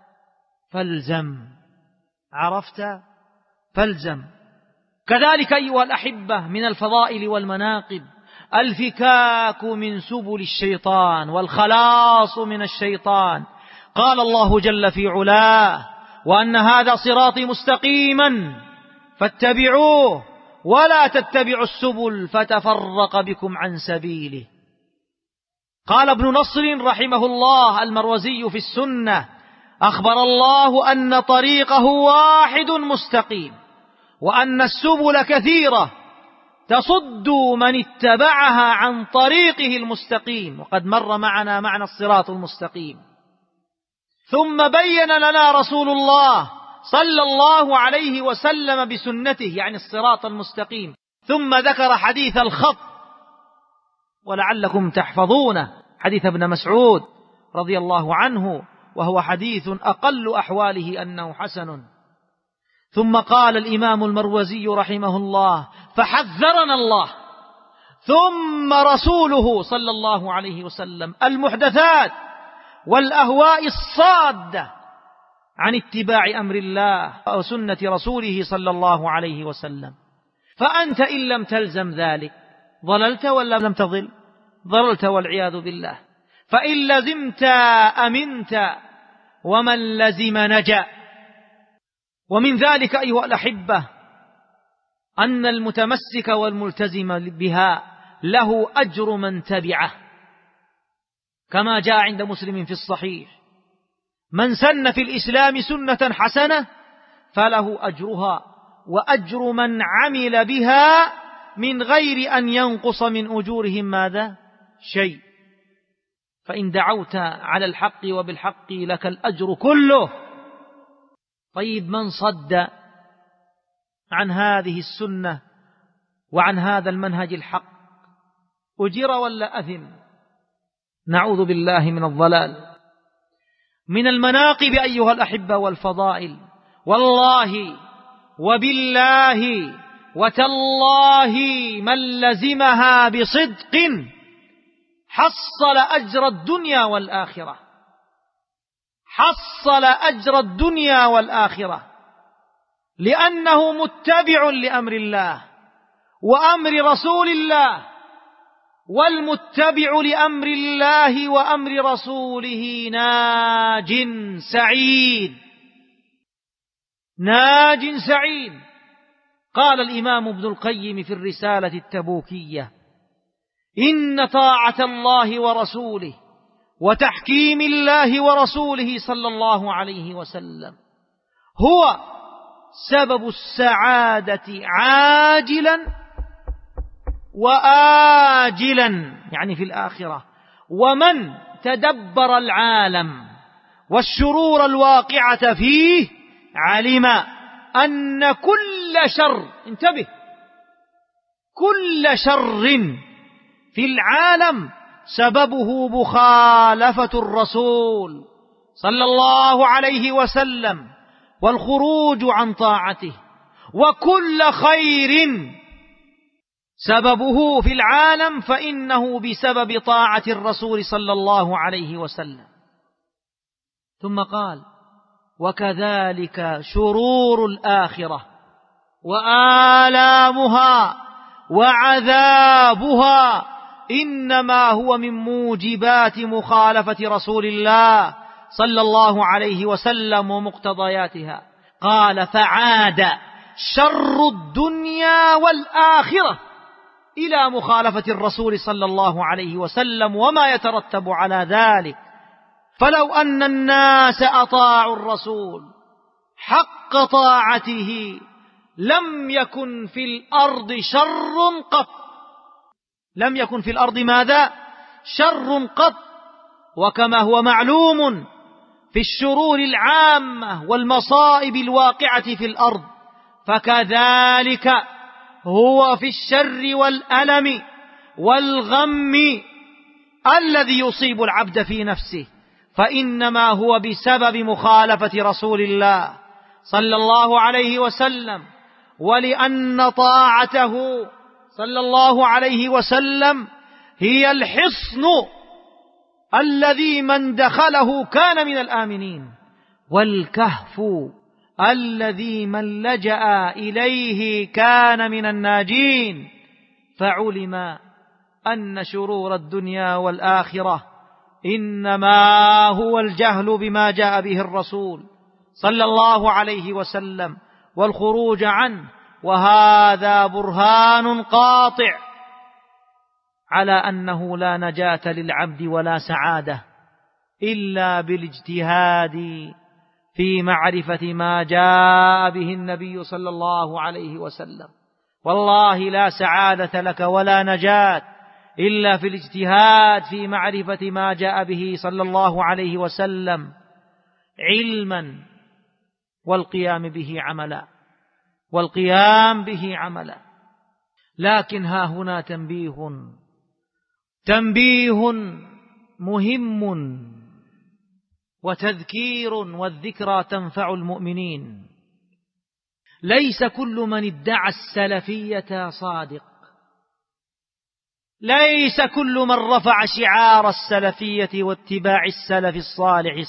فالزم، عرفت فالزم. كذلك أيها الأحبة من الفضائل والمناقب الفكاك من سبل الشيطان والخلاص من الشيطان. قال الله جل في علاه: وأن هذا صراطي مستقيما فاتبعوه ولا تتبعوا السبل فتفرق بكم عن سبيله. قال ابن نصر رحمه الله المروزي في السنة: أخبر الله أن طريقه واحد مستقيم، وأن السبل كثيرة تصد من اتبعها عن طريقه المستقيم. وقد مر معنا معنى الصراط المستقيم. ثم بين لنا رسول الله صلى الله عليه وسلم بسنته يعني الصراط المستقيم، ثم ذكر حديث الخط، ولعلكم تحفظونه، حديث ابن مسعود رضي الله عنه، وهو حديث أقل أحواله أنه حسن. ثم قال الإمام المروزي رحمه الله: فحذرنا الله ثم رسوله صلى الله عليه وسلم المحدثات والأهواء الصادة عن اتباع أمر الله وسنة رسوله صلى الله عليه وسلم. فأنت إن لم تلزم ذلك ضللت ولا لم تضل؟ ضللت والعياذ بالله. فإن لزمت أمنت، ومن لزم نجا. ومن ذلك أيها الأحبة أن المتمسك والملتزم بها له أجر من تبعه، كما جاء عند مسلم في الصحيح: من سن في الإسلام سنة حسنة فله أجرها وأجر من عمل بها من غير أن ينقص من أجورهم ماذا؟ شيء. فإن دعوت على الحق وبالحق لك الأجر كله. طيب، من صد عن هذه السنة وعن هذا المنهج الحق أجر ولا أثم؟ نعوذ بالله من الضلال. من المناقب أيها الأحبة والفضائل، والله وبالله وتالله من لزمها بصدق حصل أجر الدنيا والآخرة، حصل أجر الدنيا والآخرة، لأنه متبع لأمر الله وأمر رسول الله، والمتبع لأمر الله وأمر رسوله ناج سعيد، ناج سعيد. قال الإمام ابن القيم في الرسالة التبوكية: إن طاعة الله ورسوله وتحكيم الله ورسوله صلى الله عليه وسلم هو سبب السعادة عاجلا وآجلا، يعني في الآخرة. ومن تدبر العالم والشرور الواقعة فيه علم أن كل شر، انتبه، كل شر في العالم سببه مخالفة الرسول صلى الله عليه وسلم والخروج عن طاعته، وكل خير سببه في العالم فإنه بسبب طاعة الرسول صلى الله عليه وسلم. ثم قال: وكذلك شرور الآخرة وآلامها وعذابها إنما هو من موجبات مخالفة رسول الله صلى الله عليه وسلم ومقتضياتها. قال: فعاد شر الدنيا والآخرة إلى مخالفة الرسول صلى الله عليه وسلم وما يترتب على ذلك. فلو أن الناس أطاعوا الرسول حق طاعته لم يكن في الأرض شر قط. لم يكن في الأرض ماذا؟ شر قط. وكما هو معلوم في الشرور العامة والمصائب الواقعة في الأرض، فكذلك هو في الشر والألم والغم الذي يصيب العبد في نفسه، فإنما هو بسبب مخالفة رسول الله صلى الله عليه وسلم، ولأن طاعته صلى الله عليه وسلم هي الحصن الذي من دخله كان من الآمنين، والكهف الذي من لجأ إليه كان من الناجين. فعلم أن شرور الدنيا والآخرة إنما هو الجهل بما جاء به الرسول صلى الله عليه وسلم والخروج عنه، وهذا برهان قاطع على أنه لا نجاة للعبد ولا سعادة إلا بالاجتهاد في معرفة ما جاء به النبي صلى الله عليه وسلم. والله لا سعادة لك ولا نجاة إلا في الاجتهاد في معرفة ما جاء به صلى الله عليه وسلم علما والقيام به عملا، والقيام به عملا. لكن ها هنا تنبيه مهم وتذكير، والذكرى تنفع المؤمنين. ليس كل من ادعى السلفية صادق، ليس كل من رفع شعار السلفية واتباع السلف الصالح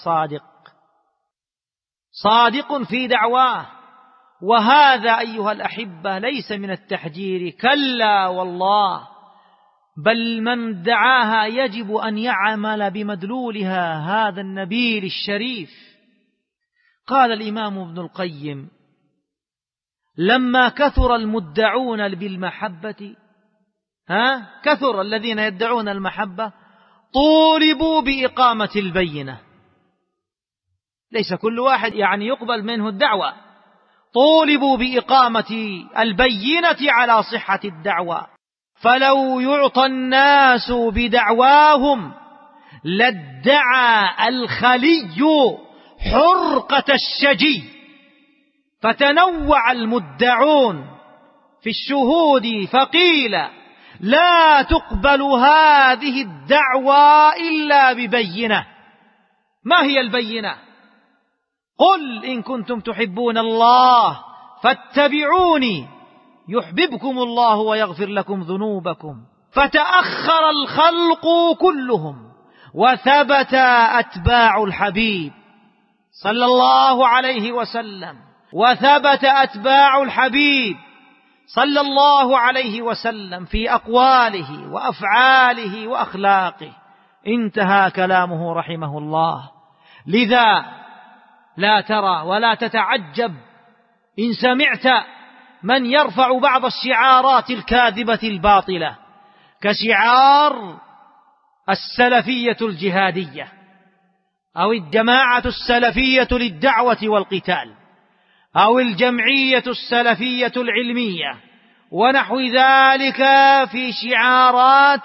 صادق في دعواه. وهذا أيها الأحبة ليس من التحجير، كلا والله، بل من دعاها يجب أن يعمل بمدلولها هذا النبيل الشريف. قال الإمام ابن القيم: لما كثر المدعون بالمحبة، كثر الذين يدعون المحبة، طولبوا بإقامة البينة. ليس كل واحد يقبل منه الدعوة، طولبوا بإقامة البينة على صحة الدعوة. فلو يعطى الناس بدعواهم لادعى الخلي حرقة الشجي، فتنوع المدعون في الشهود، فقيل لا تقبل هذه الدعوى إلا ببينة. ما هي البينة؟ قل إن كنتم تحبون الله فاتبعوني يحببكم الله ويغفر لكم ذنوبكم. فتأخر الخلق كلهم وثبت أتباع الحبيب صلى الله عليه وسلم، وثبت أتباع الحبيب صلى الله عليه وسلم في أقواله وأفعاله وأخلاقه. انتهى كلامه رحمه الله. لذا لا ترى ولا تتعجب إن سمعت من يرفع بعض الشعارات الكاذبة الباطلة كشعار السلفية الجهادية أو الجماعة السلفية للدعوة والقتال أو الجمعية السلفية العلمية ونحو ذلك، في شعارات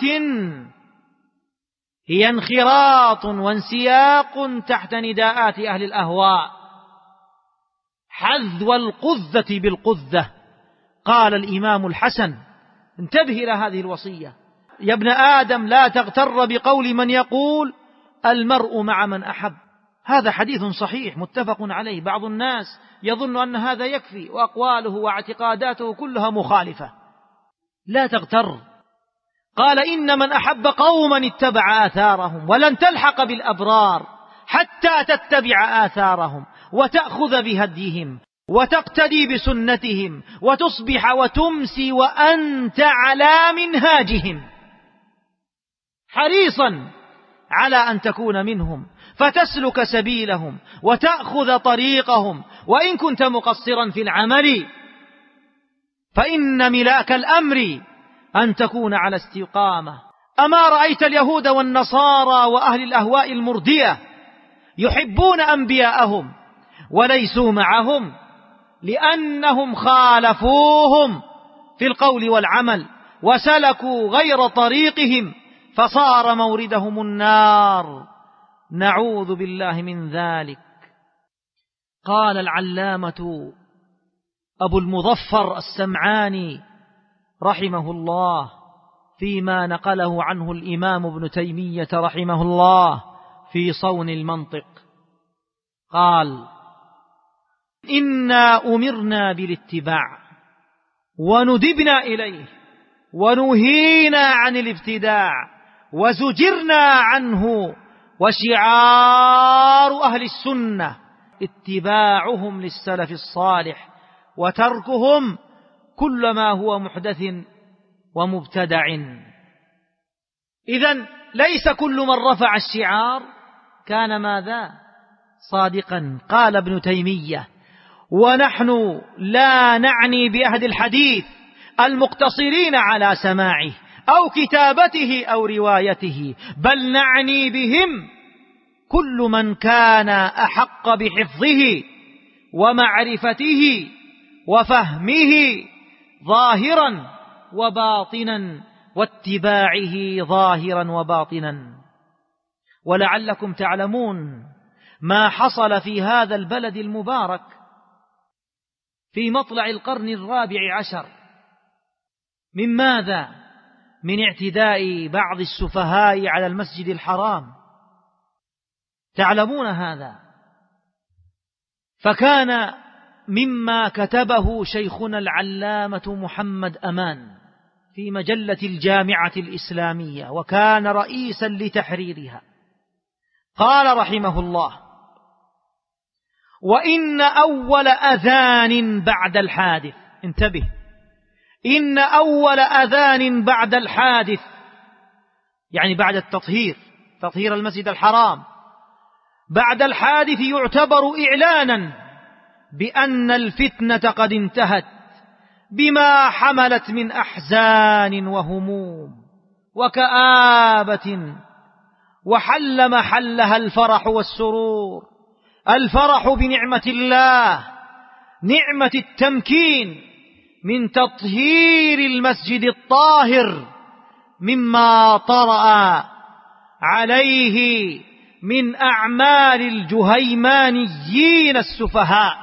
هي انخراط وانسياق تحت نداءات أهل الأهواء، حذو القذة بالقذة. قال الإمام الحسن: انتبه إلى هذه الوصية يا ابن آدم، لا تغتر بقول من يقول المرء مع من أحب. هذا حديث صحيح متفق عليه. بعض الناس يظن أن هذا يكفي، وأقواله واعتقاداته كلها مخالفة. لا تغتر. قال: إن من أحب قوما اتبع آثارهم، ولن تلحق بالأبرار حتى تتبع آثارهم وتأخذ بهديهم. وتقتدي بسنتهم وتصبح وتمسي وأنت على منهاجهم، حريصا على أن تكون منهم فتسلك سبيلهم وتأخذ طريقهم، وإن كنت مقصرا في العمل فإن ملاك الأمر أن تكون على استقامة. أما رأيت اليهود والنصارى وأهل الأهواء المردية يحبون أنبياءهم وليسوا معهم لأنهم خالفوهم في القول والعمل وسلكوا غير طريقهم فصار موردهم النار، نعوذ بالله من ذلك. قال العلامة أبو المظفر السمعاني رحمه الله فيما نقله عنه الإمام ابن تيمية رحمه الله في صون المنطق، قال: إنا أمرنا بالاتباع وندبنا إليه ونهينا عن الابتداع وزجرنا عنه، وشعار أهل السنة اتباعهم للسلف الصالح وتركهم كل ما هو محدث ومبتدع. إذن ليس كل من رفع الشعار كان ماذا؟ صادقا. قال ابن تيمية: ونحن لا نعني بأهل الحديث المقتصرين على سماعه أو كتابته أو روايته، بل نعني بهم كل من كان أحق بحفظه ومعرفته وفهمه ظاهرا وباطنا واتباعه ظاهرا وباطنا. ولعلكم تعلمون ما حصل في هذا البلد المبارك في مطلع القرن 14 من ماذا؟ من اعتداء بعض السفهاء على المسجد الحرام، تعلمون هذا. فكان مما كتبه شيخنا العلامة محمد أمان في مجلة الجامعة الإسلامية وكان رئيسا لتحريرها، قال رحمه الله: وإن أول أذان بعد الحادث، انتبه، إن أول أذان بعد الحادث يعني بعد تطهير المسجد الحرام، بعد الحادث يعتبر إعلانا بأن الفتنة قد انتهت بما حملت من أحزان وهموم وكآبة، وحل محلها الفرح والسرور، الفرح بنعمة الله، نعمة التمكين من تطهير المسجد الطاهر مما طرأ عليه من أعمال الجهيمانيين السفهاء.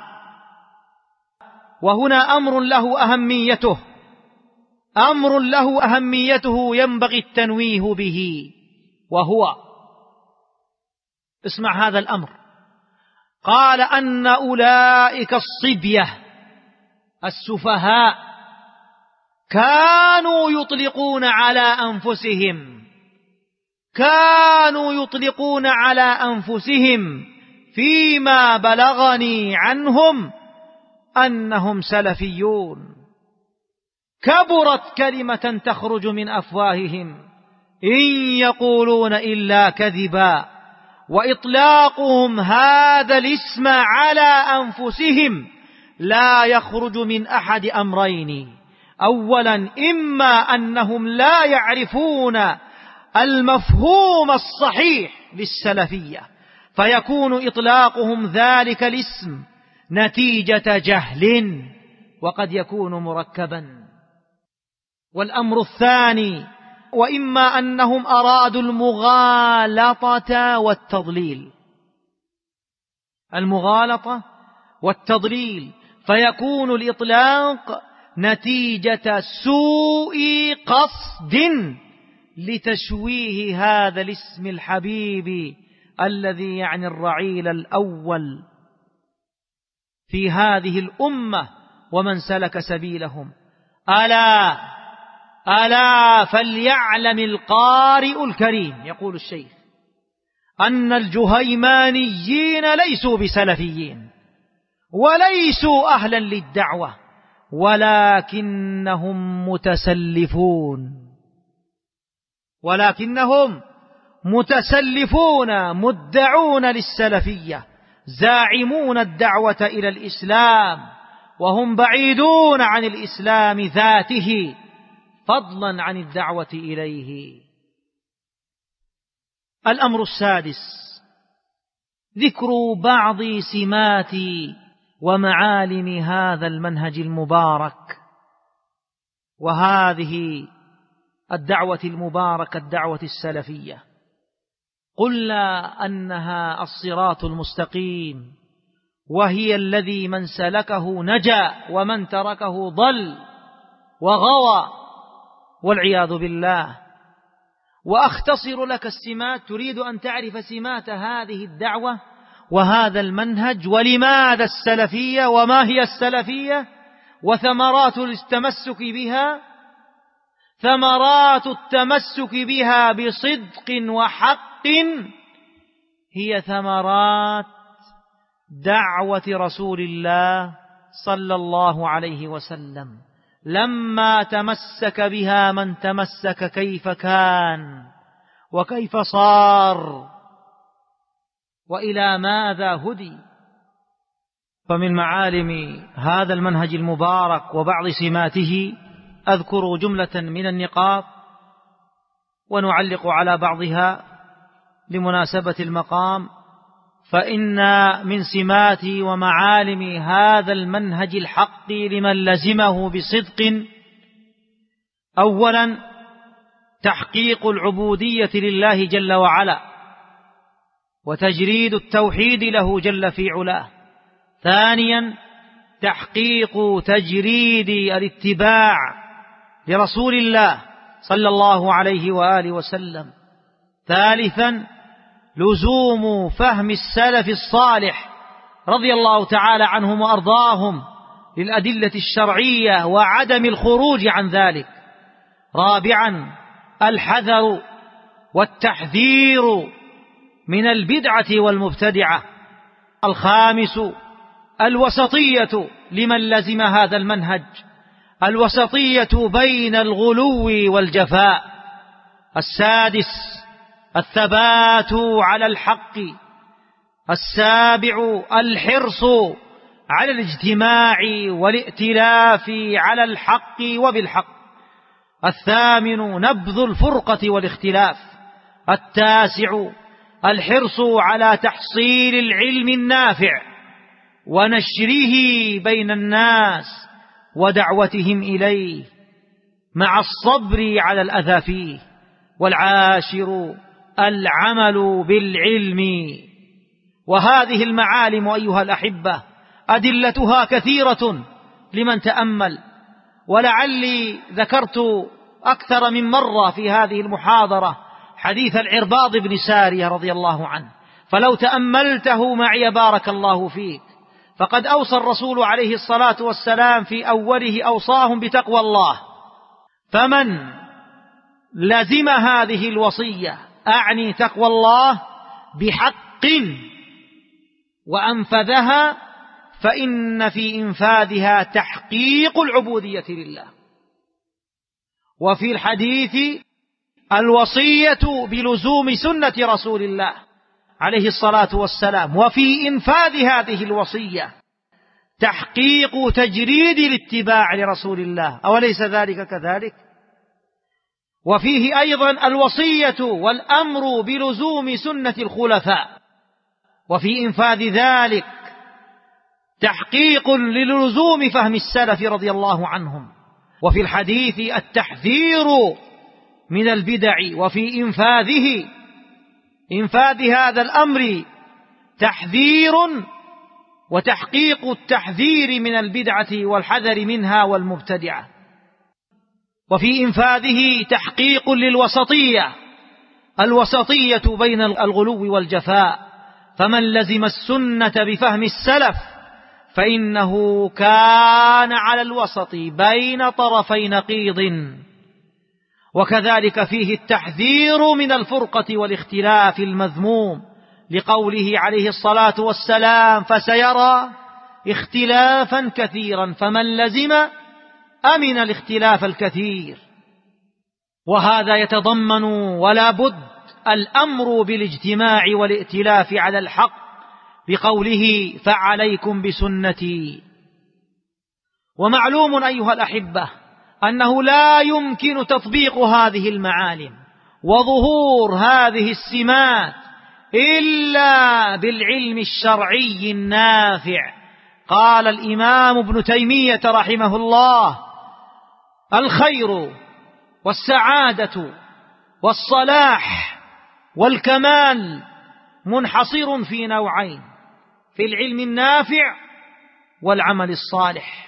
وهنا أمر له أهميته ينبغي التنويه به، وهو، اسمع هذا الأمر، قال أن أولئك الصبية السفهاء كانوا يطلقون على أنفسهم فيما بلغني عنهم أنهم سلفيون، كبرت كلمة تخرج من أفواههم إن يقولون إلا كذبا، وإطلاقهم هذا الاسم على أنفسهم لا يخرج من أحد أمرين: أولا، إما أنهم لا يعرفون المفهوم الصحيح للسلفية فيكون إطلاقهم ذلك الاسم نتيجة جهل وقد يكون مركبا، والأمر الثاني، وإما أنهم أرادوا المغالطة والتضليل فيكون الإطلاق نتيجة سوء قصد لتشويه هذا الاسم الحبيب الذي يعني الرعيل الأول في هذه الأمة ومن سلك سبيلهم. ألا فليعلم القارئ الكريم، يقول الشيخ، أن الجهيمانيين ليسوا بسلفيين، وليسوا أهلا للدعوة ولكنهم متسلفون مدعون للسلفية زاعمون الدعوة إلى الإسلام وهم بعيدون عن الإسلام ذاته فضلا عن الدعوة إليه. الأمر السادس ذكر بعض سمات ومعالم هذا المنهج المبارك، وهذه الدعوة المباركة الدعوة السلفية قلنا أنها الصراط المستقيم، وهي الذي من سلكه نجا ومن تركه ضل وغوى والعياذ بالله. وأختصر لك السمات، تريد أن تعرف سمات هذه الدعوة وهذا المنهج ولماذا السلفية وما هي السلفية وثمرات التمسك بها. ثمرات التمسك بها بصدق وحق هي ثمرات دعوة رسول الله صلى الله عليه وسلم لما تمسك بها من تمسك كيف كان وكيف صار وإلى ماذا هدي. فمن معالم هذا المنهج المبارك وبعض سماته أذكر جملة من النقاط ونعلق على بعضها لمناسبة المقام. فإن من سمات ومعالم هذا المنهج الحق لمن لزمه بصدق أولا تحقيق العبودية لله جل وعلا وتجريد التوحيد له جل في علاه. ثانيا تحقيق تجريد الاتباع لرسول الله صلى الله عليه وآله وسلم. ثالثا لزوم فهم السلف الصالح رضي الله تعالى عنهم وأرضاهم للأدلة الشرعية وعدم الخروج عن ذلك. رابعا الحذر والتحذير من البدعة والمبتدعة. الخامس الوسطية لمن لزم هذا المنهج، الوسطية بين الغلو والجفاء. السادس الثبات على الحق. السابع الحرص على الاجتماع والائتلاف على الحق وبالحق. الثامن نبذ الفرقة والاختلاف. التاسع الحرص على تحصيل العلم النافع ونشره بين الناس ودعوتهم إليه مع الصبر على الأذى فيه. والعاشر العمل بالعلم. وهذه المعالم أيها الأحبة أدلتها كثيرة لمن تأمل، ولعلي ذكرت أكثر من مرة في هذه المحاضرة حديث العرباض بن سارية رضي الله عنه، فلو تأملته معي بارك الله فيك. فقد أوصى الرسول عليه الصلاة والسلام في أوله أوصاهم بتقوى الله، فمن لزم هذه الوصية أعني تقوى الله بحق وأنفذها فإن في إنفاذها تحقيق العبودية لله. وفي الحديث الوصية بلزوم سنة رسول الله عليه الصلاة والسلام، وفي إنفاذ هذه الوصية تحقيق تجريد الاتباع لرسول الله، أوليس ذلك كذلك؟ وفيه أيضا الوصية والأمر بلزوم سنة الخلفاء، وفي إنفاذ ذلك تحقيق للزوم فهم السلف رضي الله عنهم. وفي الحديث التحذير من البدع، وفي إنفاذ هذا الأمر تحذير وتحقيق التحذير من البدعة والحذر منها والمبتدعة. وفي إنفاذه تحقيق للوسطية، الوسطية بين الغلو والجفاء. فمن لزم السنة بفهم السلف فإنه كان على الوسط بين طرفي نقيض. وكذلك فيه التحذير من الفرقة والاختلاف المذموم، لقوله عليه الصلاة والسلام: فسيرى اختلافا كثيرا، فمن لزم أمن الاختلاف الكثير. وهذا يتضمن ولا بد الأمر بالاجتماع والائتلاف على الحق بقوله فعليكم بسنتي. ومعلوم أيها الأحبة أنه لا يمكن تطبيق هذه المعالم وظهور هذه السمات إلا بالعلم الشرعي النافع. قال الإمام ابن تيمية رحمه الله: الخير والسعادة والصلاح والكمال منحصر في نوعين: في العلم النافع والعمل الصالح.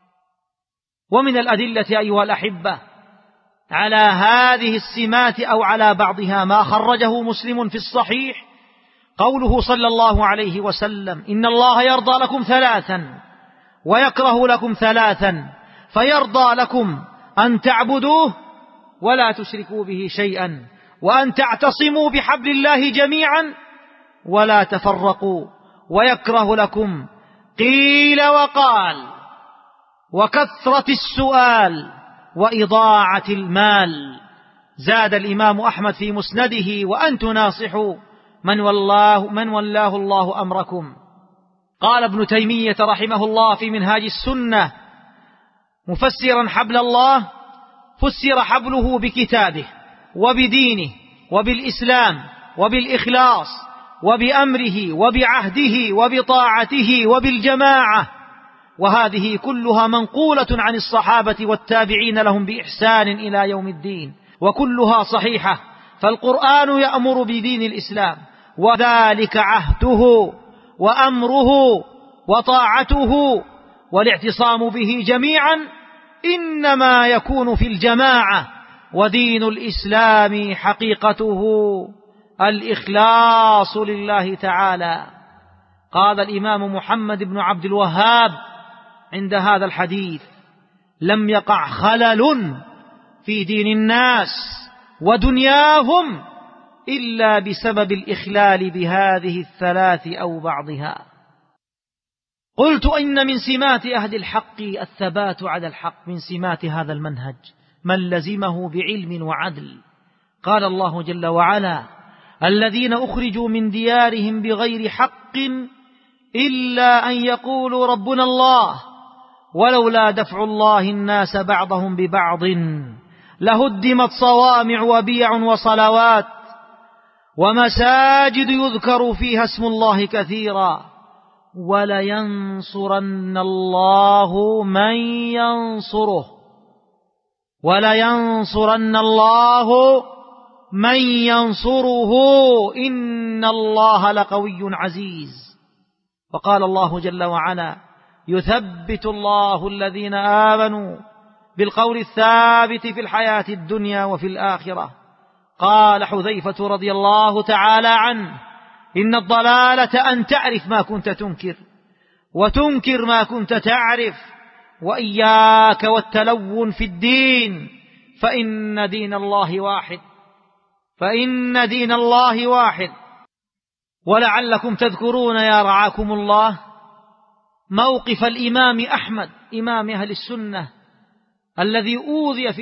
ومن الأدلة أيها الأحبة على هذه السمات أو على بعضها ما خرجه مسلم في الصحيح قوله صلى الله عليه وسلم: إن الله يرضى لكم ثلاثا ويكره لكم ثلاثا، فيرضى لكم أن تعبدوه ولا تشركوا به شيئا، وأن تعتصموا بحبل الله جميعا ولا تفرقوا، ويكره لكم قيل وقال وكثرة السؤال وإضاعة المال. زاد الإمام أحمد في مسنده: وأن تناصحوا من ولاه الله أمركم. قال ابن تيمية رحمه الله في منهاج السنة مفسرا حبل الله: فسر حبله بكتابه وبدينه وبالإسلام وبالإخلاص وبأمره وبعهده وبطاعته وبالجماعة. وهذه كلها منقولة عن الصحابة والتابعين لهم بإحسان إلى يوم الدين، وكلها صحيحة. فالقرآن يأمر بدين الإسلام، وذلك عهده وأمره وطاعته، والاعتصام به جميعا إنما يكون في الجماعة. ودين الإسلام حقيقته الإخلاص لله تعالى. قال الإمام محمد بن عبد الوهاب عند هذا الحديث: لم يقع خلل في دين الناس ودنياهم إلا بسبب الإخلال بهذه الثلاث أو بعضها. قلت إن من سمات أهل الحق الثبات على الحق، من سمات هذا المنهج من لزمه بعلم وعدل. قال الله جل وعلا: الذين أخرجوا من ديارهم بغير حق إلا أن يقولوا ربنا الله ولولا دفع الله الناس بعضهم ببعض لهدمت صوامع وبيع وصلوات ومساجد يذكر فيها اسم الله كثيرا ولينصرن الله من ينصره إن الله لقوي عزيز. وقال الله جل وعلا: يثبت الله الذين آمنوا بالقول الثابت في الحياة الدنيا وفي الآخرة. قال حذيفة رضي الله تعالى عنه: إن الضلالة أن تعرف ما كنت تنكر وتنكر ما كنت تعرف، وإياك والتلون في الدين فإن دين الله واحد. ولعلكم تذكرون يا رعاكم الله موقف الإمام أحمد إمام أهل السنة الذي أوذي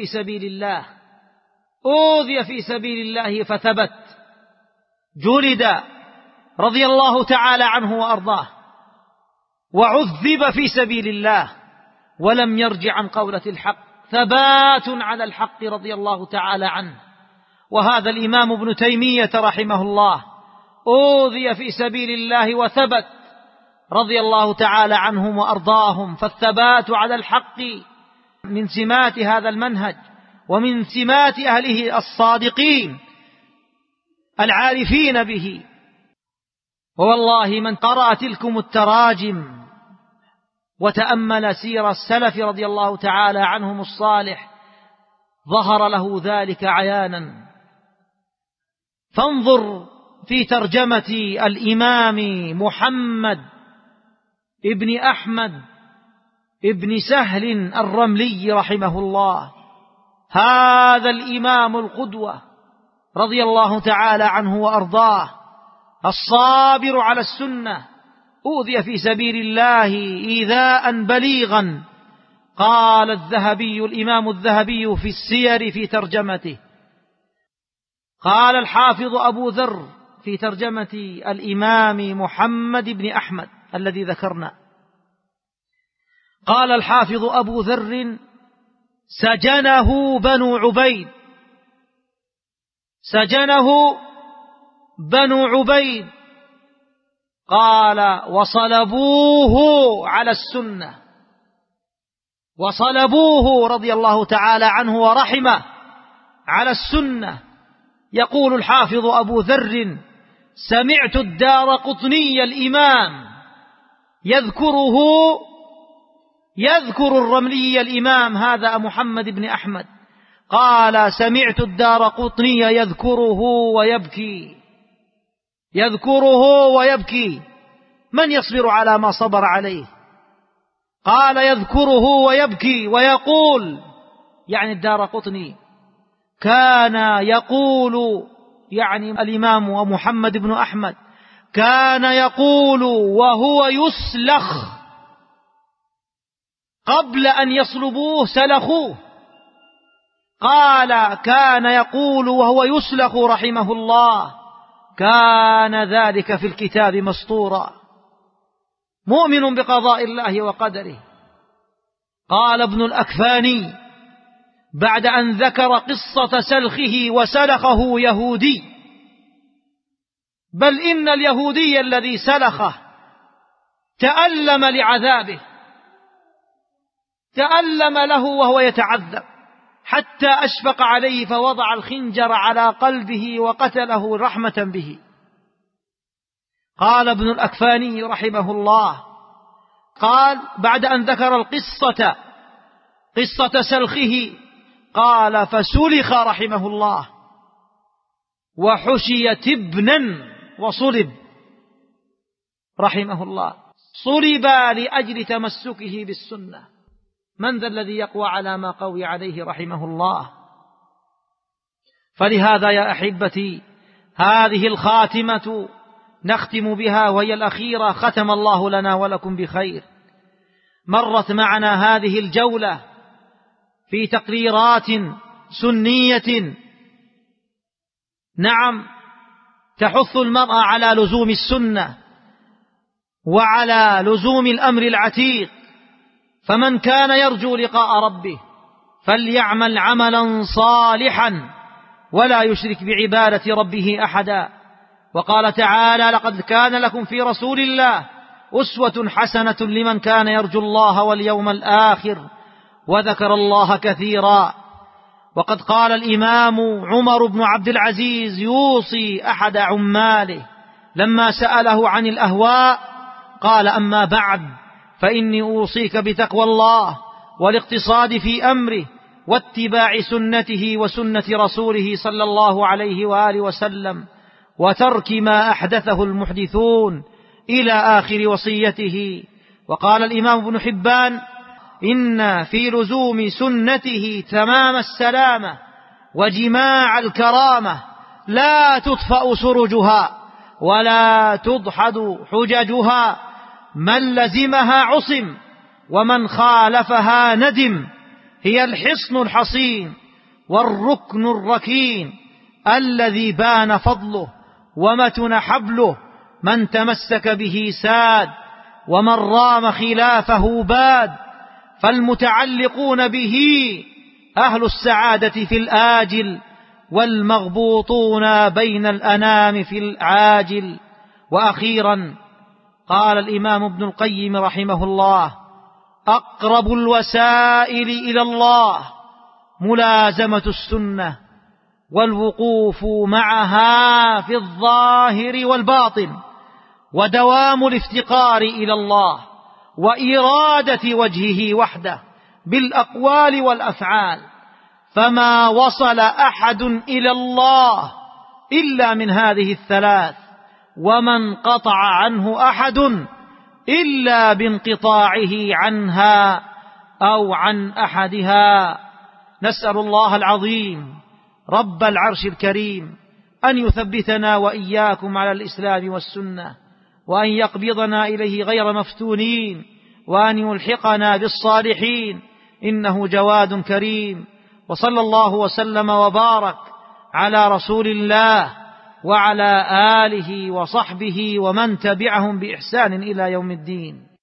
في سبيل الله فثبت، جلد رضي الله تعالى عنه وأرضاه، وعذب في سبيل الله ولم يرجع عن قولة الحق، ثبات على الحق رضي الله تعالى عنه. وهذا الإمام ابن تيمية رحمه الله أوذي في سبيل الله وثبت رضي الله تعالى عنهم وأرضاهم. فالثبات على الحق من سمات هذا المنهج ومن سمات أهله الصادقين العارفين به. ووالله من قرأ تلكم التراجم وتأمل سير السلف رضي الله تعالى عنهم الصالح ظهر له ذلك عيانا. فانظر في ترجمة الإمام محمد ابن أحمد ابن سهل الرملي رحمه الله، هذا الإمام القدوة رضي الله تعالى عنه وأرضاه، الصابر على السنة أوذي في سبيل الله إيذاء بليغا. قال الذهبي الإمام الذهبي في السير في ترجمته، قال الحافظ أبو ذر في ترجمة الإمام محمد بن أحمد الذي ذكرنا، قال الحافظ أبو ذر: سجنه بنو عبيد، سجنه بنو عبيد. قال: وصلبوه على السنة، وصلبوه رضي الله تعالى عنه ورحمه على السنة. يقول الحافظ أبو ذر: سمعت الدارقطني الإمام يذكر الرملي الإمام هذا محمد بن أحمد، قال: سمعت الدارقطني يذكره ويبكي. من يصبر على ما صبر عليه؟ قال: يذكره ويبكي ويقول، يعني الدارقطني كان يقول، يعني الإمام ومحمد بن أحمد كان يقول وهو يسلخ، قبل أن يصلبوه سلخوه. قال: كان يقول وهو يسلخ رحمه الله، كان ذلك في الكتاب مسطورا، مؤمن بقضاء الله وقدره. قال ابن الأكفاني بعد أن ذكر قصة سلخه وسلخه يهودي، بل إن اليهودي الذي سلخه تألم لعذابه، تألم له وهو يتعذب، حتى أشفق عليه فوضع الخنجر على قلبه وقتله رحمة به. قال ابن الأكفاني رحمه الله، قال بعد أن ذكر القصة، قصة سلخه، قال: فسلخ رحمه الله وحشي تبنا وصلب رحمه الله، صلب لأجل تمسكه بالسنة. من ذا الذي يقوى على ما قوي عليه رحمه الله؟ فلهذا يا أحبتي هذه الخاتمة نختم بها، وهي الأخيرة، ختم الله لنا ولكم بخير. مرت معنا هذه الجولة في تقريرات سنية، نعم، تحث المرأة على لزوم السنة وعلى لزوم الأمر العتيق. فمن كان يرجو لقاء ربه فليعمل عملا صالحا ولا يشرك بعبادة ربه أحدا. وقال تعالى: لقد كان لكم في رسول الله أسوة حسنة لمن كان يرجو الله واليوم الآخر وذكر الله كثيرا. وقد قال الإمام عمر بن عبد العزيز يوصي أحد عماله لما سأله عن الأهواء، قال: أما بعد فإني أوصيك بتقوى الله والاقتصاد في أمره واتباع سنته وسنة رسوله صلى الله عليه وآله وسلم، وترك ما أحدثه المحدثون، إلى آخر وصيته. وقال الإمام ابن حبان: إن في لزوم سنته تمام السلامة وجماع الكرامة، لا تطفأ سرجها ولا تضحد حججها، من لزمها عصم ومن خالفها ندم، هي الحصن الحصين والركن الركين الذي بان فضله ومتن حبله، من تمسك به ساد ومن رام خلافه باد، فالمتعلقون به أهل السعادة في الآجل والمغبوطون بين الأنام في العاجل. وأخيرا قال الإمام ابن القيم رحمه الله: أقرب الوسائل إلى الله ملازمة السنة والوقوف معها في الظاهر والباطن، ودوام الافتقار إلى الله وإرادة وجهه وحده بالأقوال والأفعال، فما وصل أحد إلى الله إلا من هذه الثلاث، وما انقطع عنه أحد إلا بانقطاعه عنها أو عن أحدها. نسأل الله العظيم رب العرش الكريم أن يثبتنا وإياكم على الإسلام والسنة، وأن يقبضنا إليه غير مفتونين، وأن يلحقنا بالصالحين، إنه جواد كريم. وصلى الله وسلم وبارك على رسول الله وعلى آله وصحبه ومن تبعهم بإحسان إلى يوم الدين.